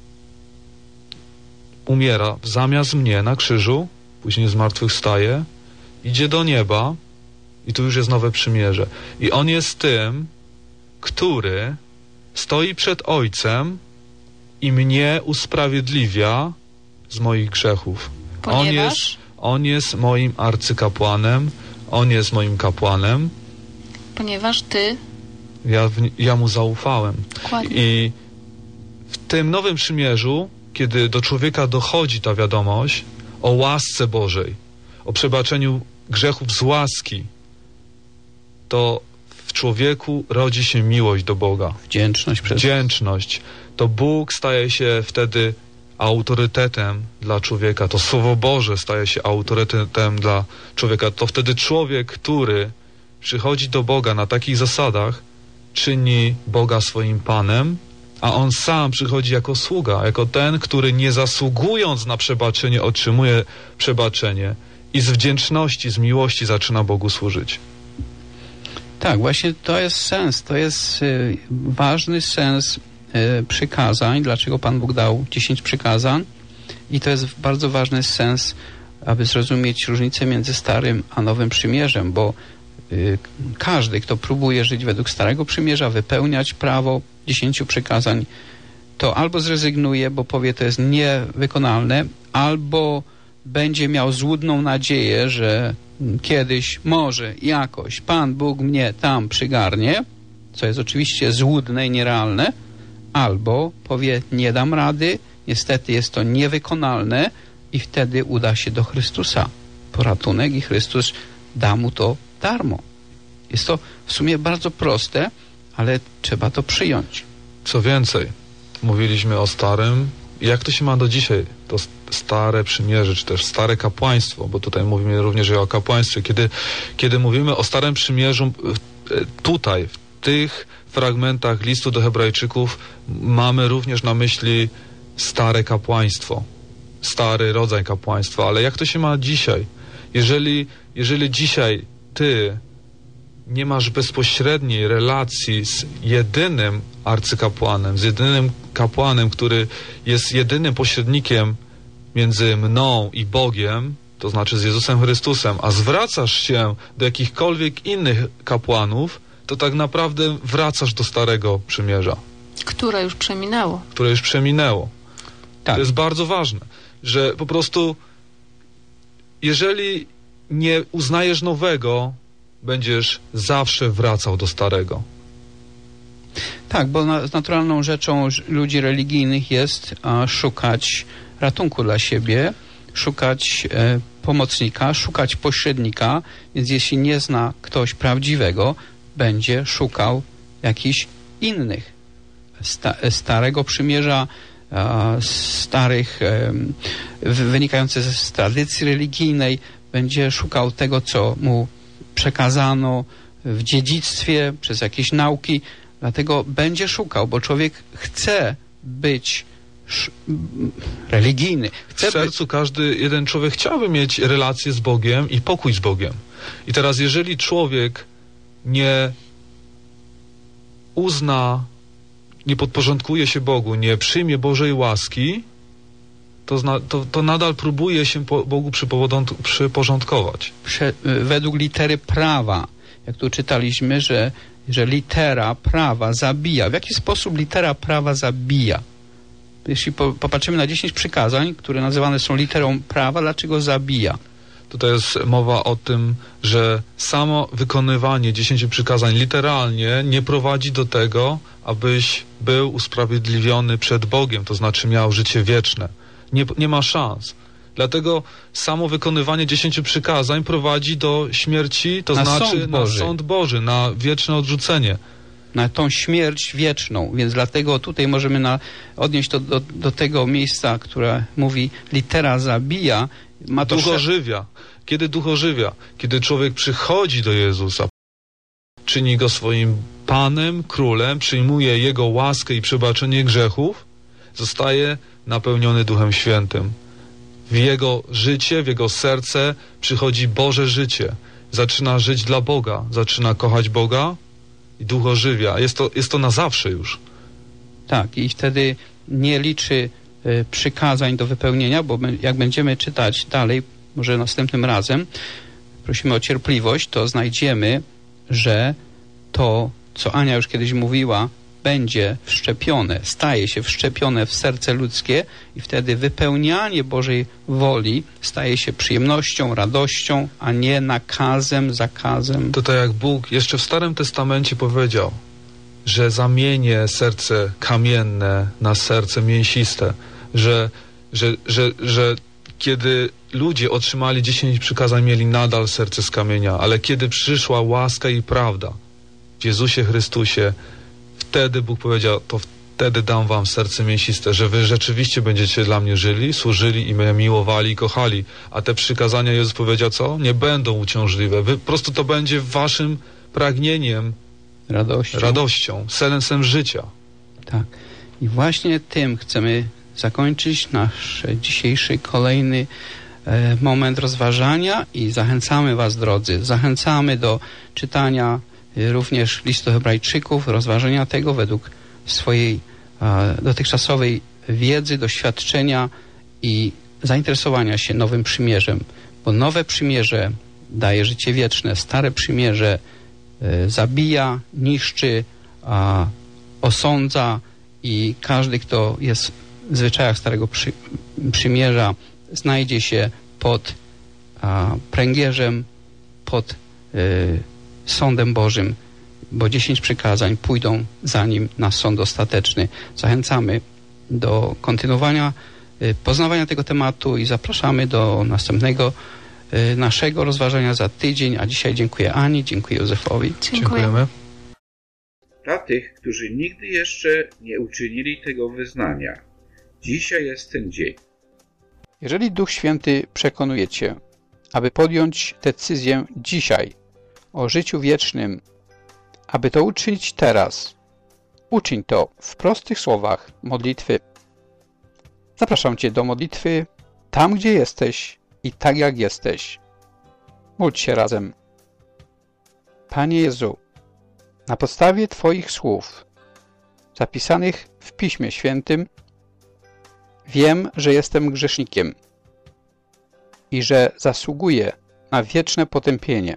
umiera zamiast mnie na krzyżu, później zmartwychwstaje, idzie do nieba i tu już jest Nowe Przymierze. I On jest tym, który stoi przed Ojcem i mnie usprawiedliwia z moich grzechów. On jest moim arcykapłanem, On jest moim kapłanem. Ponieważ Ty... Ja Mu zaufałem. Dokładnie. I w tym Nowym Przymierzu, kiedy do człowieka dochodzi ta wiadomość o łasce Bożej, o przebaczeniu grzechów z łaski, to w człowieku rodzi się miłość do Boga. Wdzięczność. To Bóg staje się wtedy autorytetem dla człowieka. To Słowo Boże staje się autorytetem dla człowieka. To wtedy człowiek, który przychodzi do Boga na takich zasadach, czyni Boga swoim Panem, a On sam przychodzi jako sługa, jako ten, który nie zasługując na przebaczenie, otrzymuje przebaczenie i z wdzięczności, z miłości zaczyna Bogu służyć. Tak, właśnie to jest sens, to jest ważny sens przykazań, dlaczego Pan Bóg dał 10 przykazań i to jest bardzo ważny sens, aby zrozumieć różnicę między Starym a Nowym Przymierzem, bo każdy, kto próbuje żyć według Starego Przymierza, wypełniać prawo 10 przykazań, to albo zrezygnuje, bo powie, to jest niewykonalne, albo będzie miał złudną nadzieję, że kiedyś, może, jakoś Pan Bóg mnie tam przygarnie, co jest oczywiście złudne i nierealne, albo powie, nie dam rady, niestety jest to niewykonalne i wtedy uda się do Chrystusa po ratunek i Chrystus da mu to darmo. Jest to w sumie bardzo proste, ale trzeba to przyjąć. Co więcej, mówiliśmy o Starym. Jak to się ma do dzisiaj? To Stare Przymierze, czy też Stare Kapłaństwo, bo tutaj mówimy również o kapłaństwie. Kiedy mówimy o Starym Przymierzu, tutaj, w tych fragmentach listu do Hebrajczyków mamy również na myśli Stare Kapłaństwo, stary rodzaj kapłaństwa. Ale jak to się ma dzisiaj? Jeżeli dzisiaj ty nie masz bezpośredniej relacji z jedynym arcykapłanem, z jedynym kapłanem, który jest jedynym pośrednikiem między mną i Bogiem, to znaczy z Jezusem Chrystusem, a zwracasz się do jakichkolwiek innych kapłanów, to tak naprawdę wracasz do Starego Przymierza. Które już przeminęło. Które już przeminęło. Tak. To jest bardzo ważne, że po prostu jeżeli nie uznajesz nowego, będziesz zawsze wracał do starego. Tak, bo naturalną rzeczą ludzi religijnych jest szukać ratunku dla siebie, szukać pomocnika, szukać pośrednika, więc jeśli nie zna ktoś prawdziwego, będzie szukał jakichś innych. Starego Przymierza, starych, wynikających z tradycji religijnej, będzie szukał tego, co mu przekazano w dziedzictwie przez jakieś nauki, dlatego będzie szukał, bo człowiek chce być religijny. W sercu każdy jeden człowiek chciałby mieć relację z Bogiem i pokój z Bogiem. I teraz jeżeli człowiek nie uzna, nie podporządkuje się Bogu, nie przyjmie Bożej łaski, to nadal próbuje się Bogu przyporządkować. Według litery prawa, jak tu czytaliśmy, że litera prawa zabija. W jaki sposób litera prawa zabija? Jeśli popatrzymy na 10 przykazań, które nazywane są literą prawa, dlaczego zabija? Tutaj jest mowa o tym, że samo wykonywanie 10 przykazań literalnie nie prowadzi do tego, abyś był usprawiedliwiony przed Bogiem, to znaczy miał życie wieczne. Nie ma szans. Dlatego samo wykonywanie 10 przykazań prowadzi do śmierci, to znaczy na sąd Boży, na wieczne odrzucenie. Na tą śmierć wieczną, więc dlatego tutaj możemy odnieść to do tego miejsca, które mówi litera zabija. Ma to duch ożywia. Kiedy duch ożywia? Kiedy człowiek przychodzi do Jezusa, czyni Go swoim Panem, Królem, przyjmuje Jego łaskę i przebaczenie grzechów, zostaje napełniony Duchem Świętym. W jego życie, w jego serce przychodzi Boże życie. Zaczyna żyć dla Boga, zaczyna kochać Boga i duch ożywia. Jest to na zawsze już. Tak, i wtedy nie liczy przykazań do wypełnienia, bo jak będziemy czytać dalej, może następnym razem, prosimy o cierpliwość, to znajdziemy, że to, co Ania już kiedyś mówiła, będzie wszczepione, staje się wszczepione w serce ludzkie i wtedy wypełnianie Bożej woli staje się przyjemnością, radością, a nie nakazem, zakazem. To tak jak Bóg jeszcze w Starym Testamencie powiedział, że zamienię serce kamienne na serce mięsiste, że kiedy ludzie otrzymali 10 przykazań, mieli nadal serce z kamienia, ale kiedy przyszła łaska i prawda w Jezusie Chrystusie, wtedy Bóg powiedział, to wtedy dam wam serce mięsiste, że wy rzeczywiście będziecie dla mnie żyli, służyli i mnie miłowali i kochali. A te przykazania Jezus powiedział co? Nie będą uciążliwe. Wy, po prostu to będzie waszym pragnieniem, radością, sensem życia. Tak. I właśnie tym chcemy zakończyć nasz dzisiejszy kolejny moment rozważania i zachęcamy was, drodzy, zachęcamy do czytania również list do Hebrajczyków, rozważenia tego według swojej dotychczasowej wiedzy, doświadczenia i zainteresowania się nowym przymierzem, bo nowe przymierze daje życie wieczne, stare przymierze zabija, niszczy, osądza i każdy, kto jest w zwyczajach starego przymierza, znajdzie się pod pręgierzem, pod sądem Bożym, bo 10 przykazań pójdą za nim na sąd ostateczny. Zachęcamy do kontynuowania poznawania tego tematu i zapraszamy do następnego naszego rozważania za tydzień, a dzisiaj dziękuję Ani, dziękuję Józefowi. Dziękujemy. Dla tych, którzy nigdy jeszcze nie uczynili tego wyznania, dzisiaj jest ten dzień. Jeżeli Duch Święty przekonuje Cię, aby podjąć decyzję dzisiaj o życiu wiecznym, aby to uczynić teraz, uczyń to w prostych słowach modlitwy. Zapraszam Cię do modlitwy tam, gdzie jesteś i tak, jak jesteś. Módl się razem. Panie Jezu, na podstawie Twoich słów, zapisanych w Piśmie Świętym, wiem, że jestem grzesznikiem i że zasługuję na wieczne potępienie.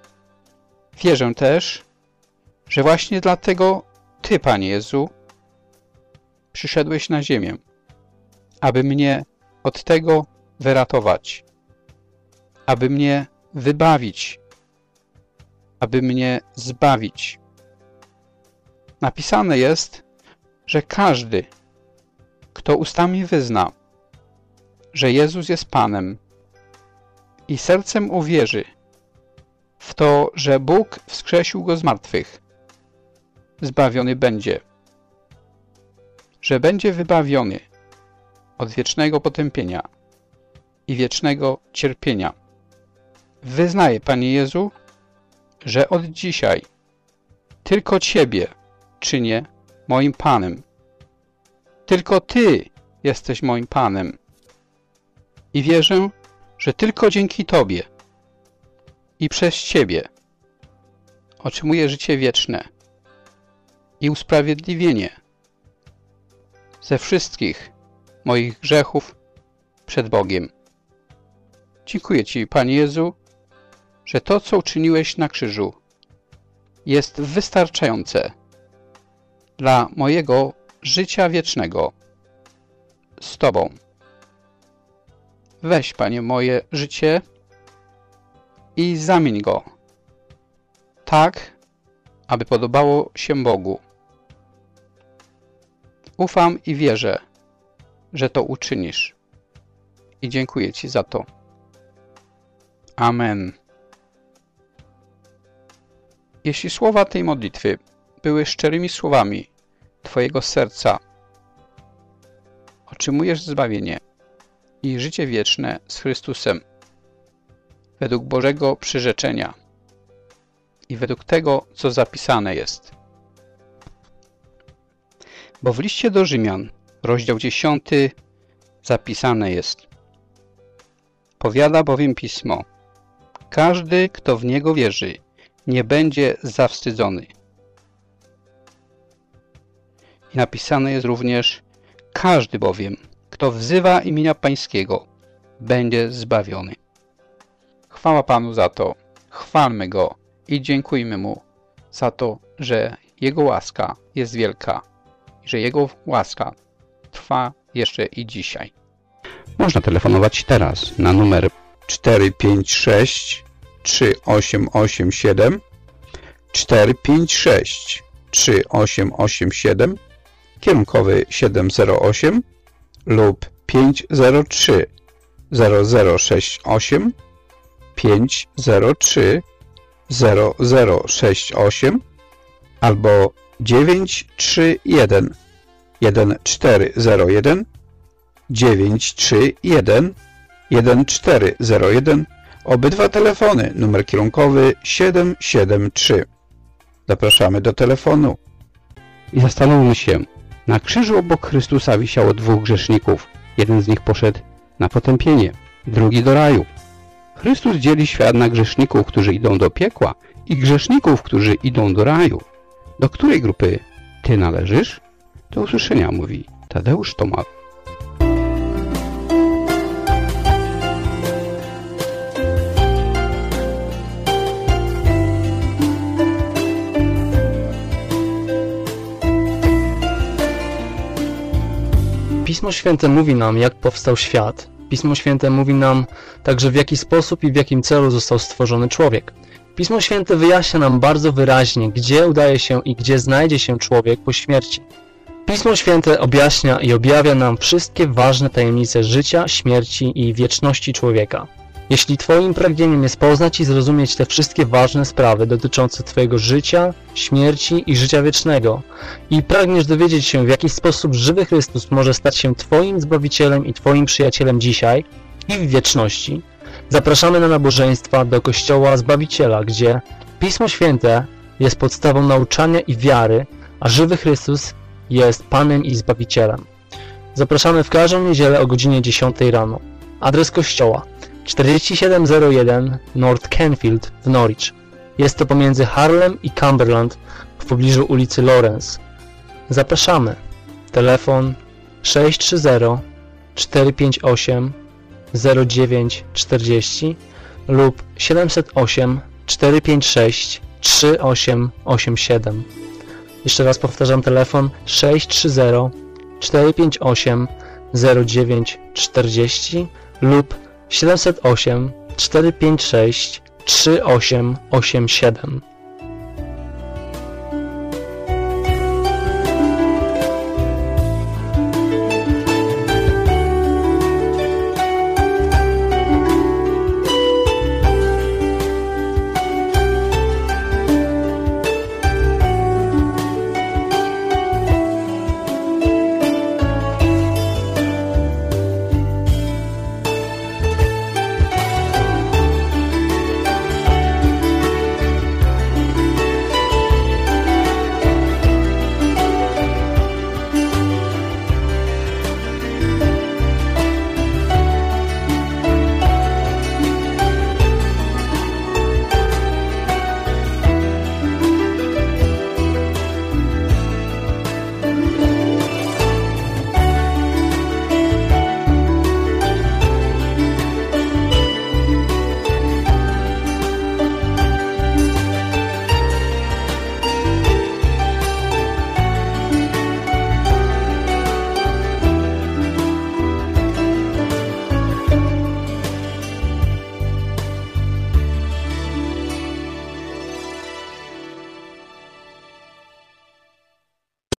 Wierzę też, że właśnie dlatego Ty, Panie Jezu, przyszedłeś na ziemię, aby mnie od tego wyratować, aby mnie wybawić, aby mnie zbawić. Napisane jest, że każdy, kto ustami wyzna, że Jezus jest Panem i sercem uwierzy w to, że Bóg wskrzesił Go z martwych, zbawiony będzie, że będzie wybawiony od wiecznego potępienia i wiecznego cierpienia. Wyznaję, Panie Jezu, że od dzisiaj tylko Ciebie czynię moim Panem. Tylko Ty jesteś moim Panem. I wierzę, że tylko dzięki Tobie i przez Ciebie otrzymuję życie wieczne i usprawiedliwienie ze wszystkich moich grzechów przed Bogiem. Dziękuję Ci, Panie Jezu, że to, co uczyniłeś na krzyżu, jest wystarczające dla mojego życia wiecznego z Tobą. Weź, Panie, moje życie i zamień go tak, aby podobało się Bogu. Ufam i wierzę, że to uczynisz. I dziękuję Ci za to. Amen. Jeśli słowa tej modlitwy były szczerymi słowami Twojego serca, otrzymujesz zbawienie i życie wieczne z Chrystusem według Bożego przyrzeczenia i według tego, co zapisane jest. Bo w liście do Rzymian, rozdział 10, zapisane jest: powiada bowiem Pismo, każdy, kto w Niego wierzy, nie będzie zawstydzony. I napisane jest również: każdy bowiem, kto wzywa imienia Pańskiego, będzie zbawiony. Chwała Panu za to, chwalmy Go i dziękujmy Mu za to, że Jego łaska jest wielka i że Jego łaska trwa jeszcze i dzisiaj. Można telefonować teraz na numer 456 3887 456 3887 kierunkowy 708 lub 503 0068 503 0068 albo 931 1401 931 1401. Obydwa telefony, numer kierunkowy 773. Zapraszamy do telefonu. I zastanówmy się, na krzyżu obok Chrystusa wisiało dwóch grzeszników. Jeden z nich poszedł na potępienie, drugi do raju. Chrystus dzieli świat na grzeszników, którzy idą do piekła, i grzeszników, którzy idą do raju. Do której grupy ty należysz? Do usłyszenia, mówi Tadeusz Tomal. Pismo Święte mówi nam, jak powstał świat. Pismo Święte mówi nam także, w jaki sposób i w jakim celu został stworzony człowiek. Pismo Święte wyjaśnia nam bardzo wyraźnie, gdzie udaje się i gdzie znajdzie się człowiek po śmierci. Pismo Święte objaśnia i objawia nam wszystkie ważne tajemnice życia, śmierci i wieczności człowieka. Jeśli Twoim pragnieniem jest poznać i zrozumieć te wszystkie ważne sprawy dotyczące Twojego życia, śmierci i życia wiecznego i pragniesz dowiedzieć się, w jaki sposób żywy Chrystus może stać się Twoim Zbawicielem i Twoim przyjacielem dzisiaj i w wieczności, zapraszamy na nabożeństwa do Kościoła Zbawiciela, gdzie Pismo Święte jest podstawą nauczania i wiary, a żywy Chrystus jest Panem i Zbawicielem. Zapraszamy w każdą niedzielę o godzinie 10 rano. Adres kościoła: 4701 North Canfield w Norwich. Jest to pomiędzy Harlem i Cumberland w pobliżu ulicy Lawrence. Zapraszamy. Telefon 630 458 0940 lub 708 456 3887. Jeszcze raz powtarzam, telefon 630 458 0940 lub 708 456 3887.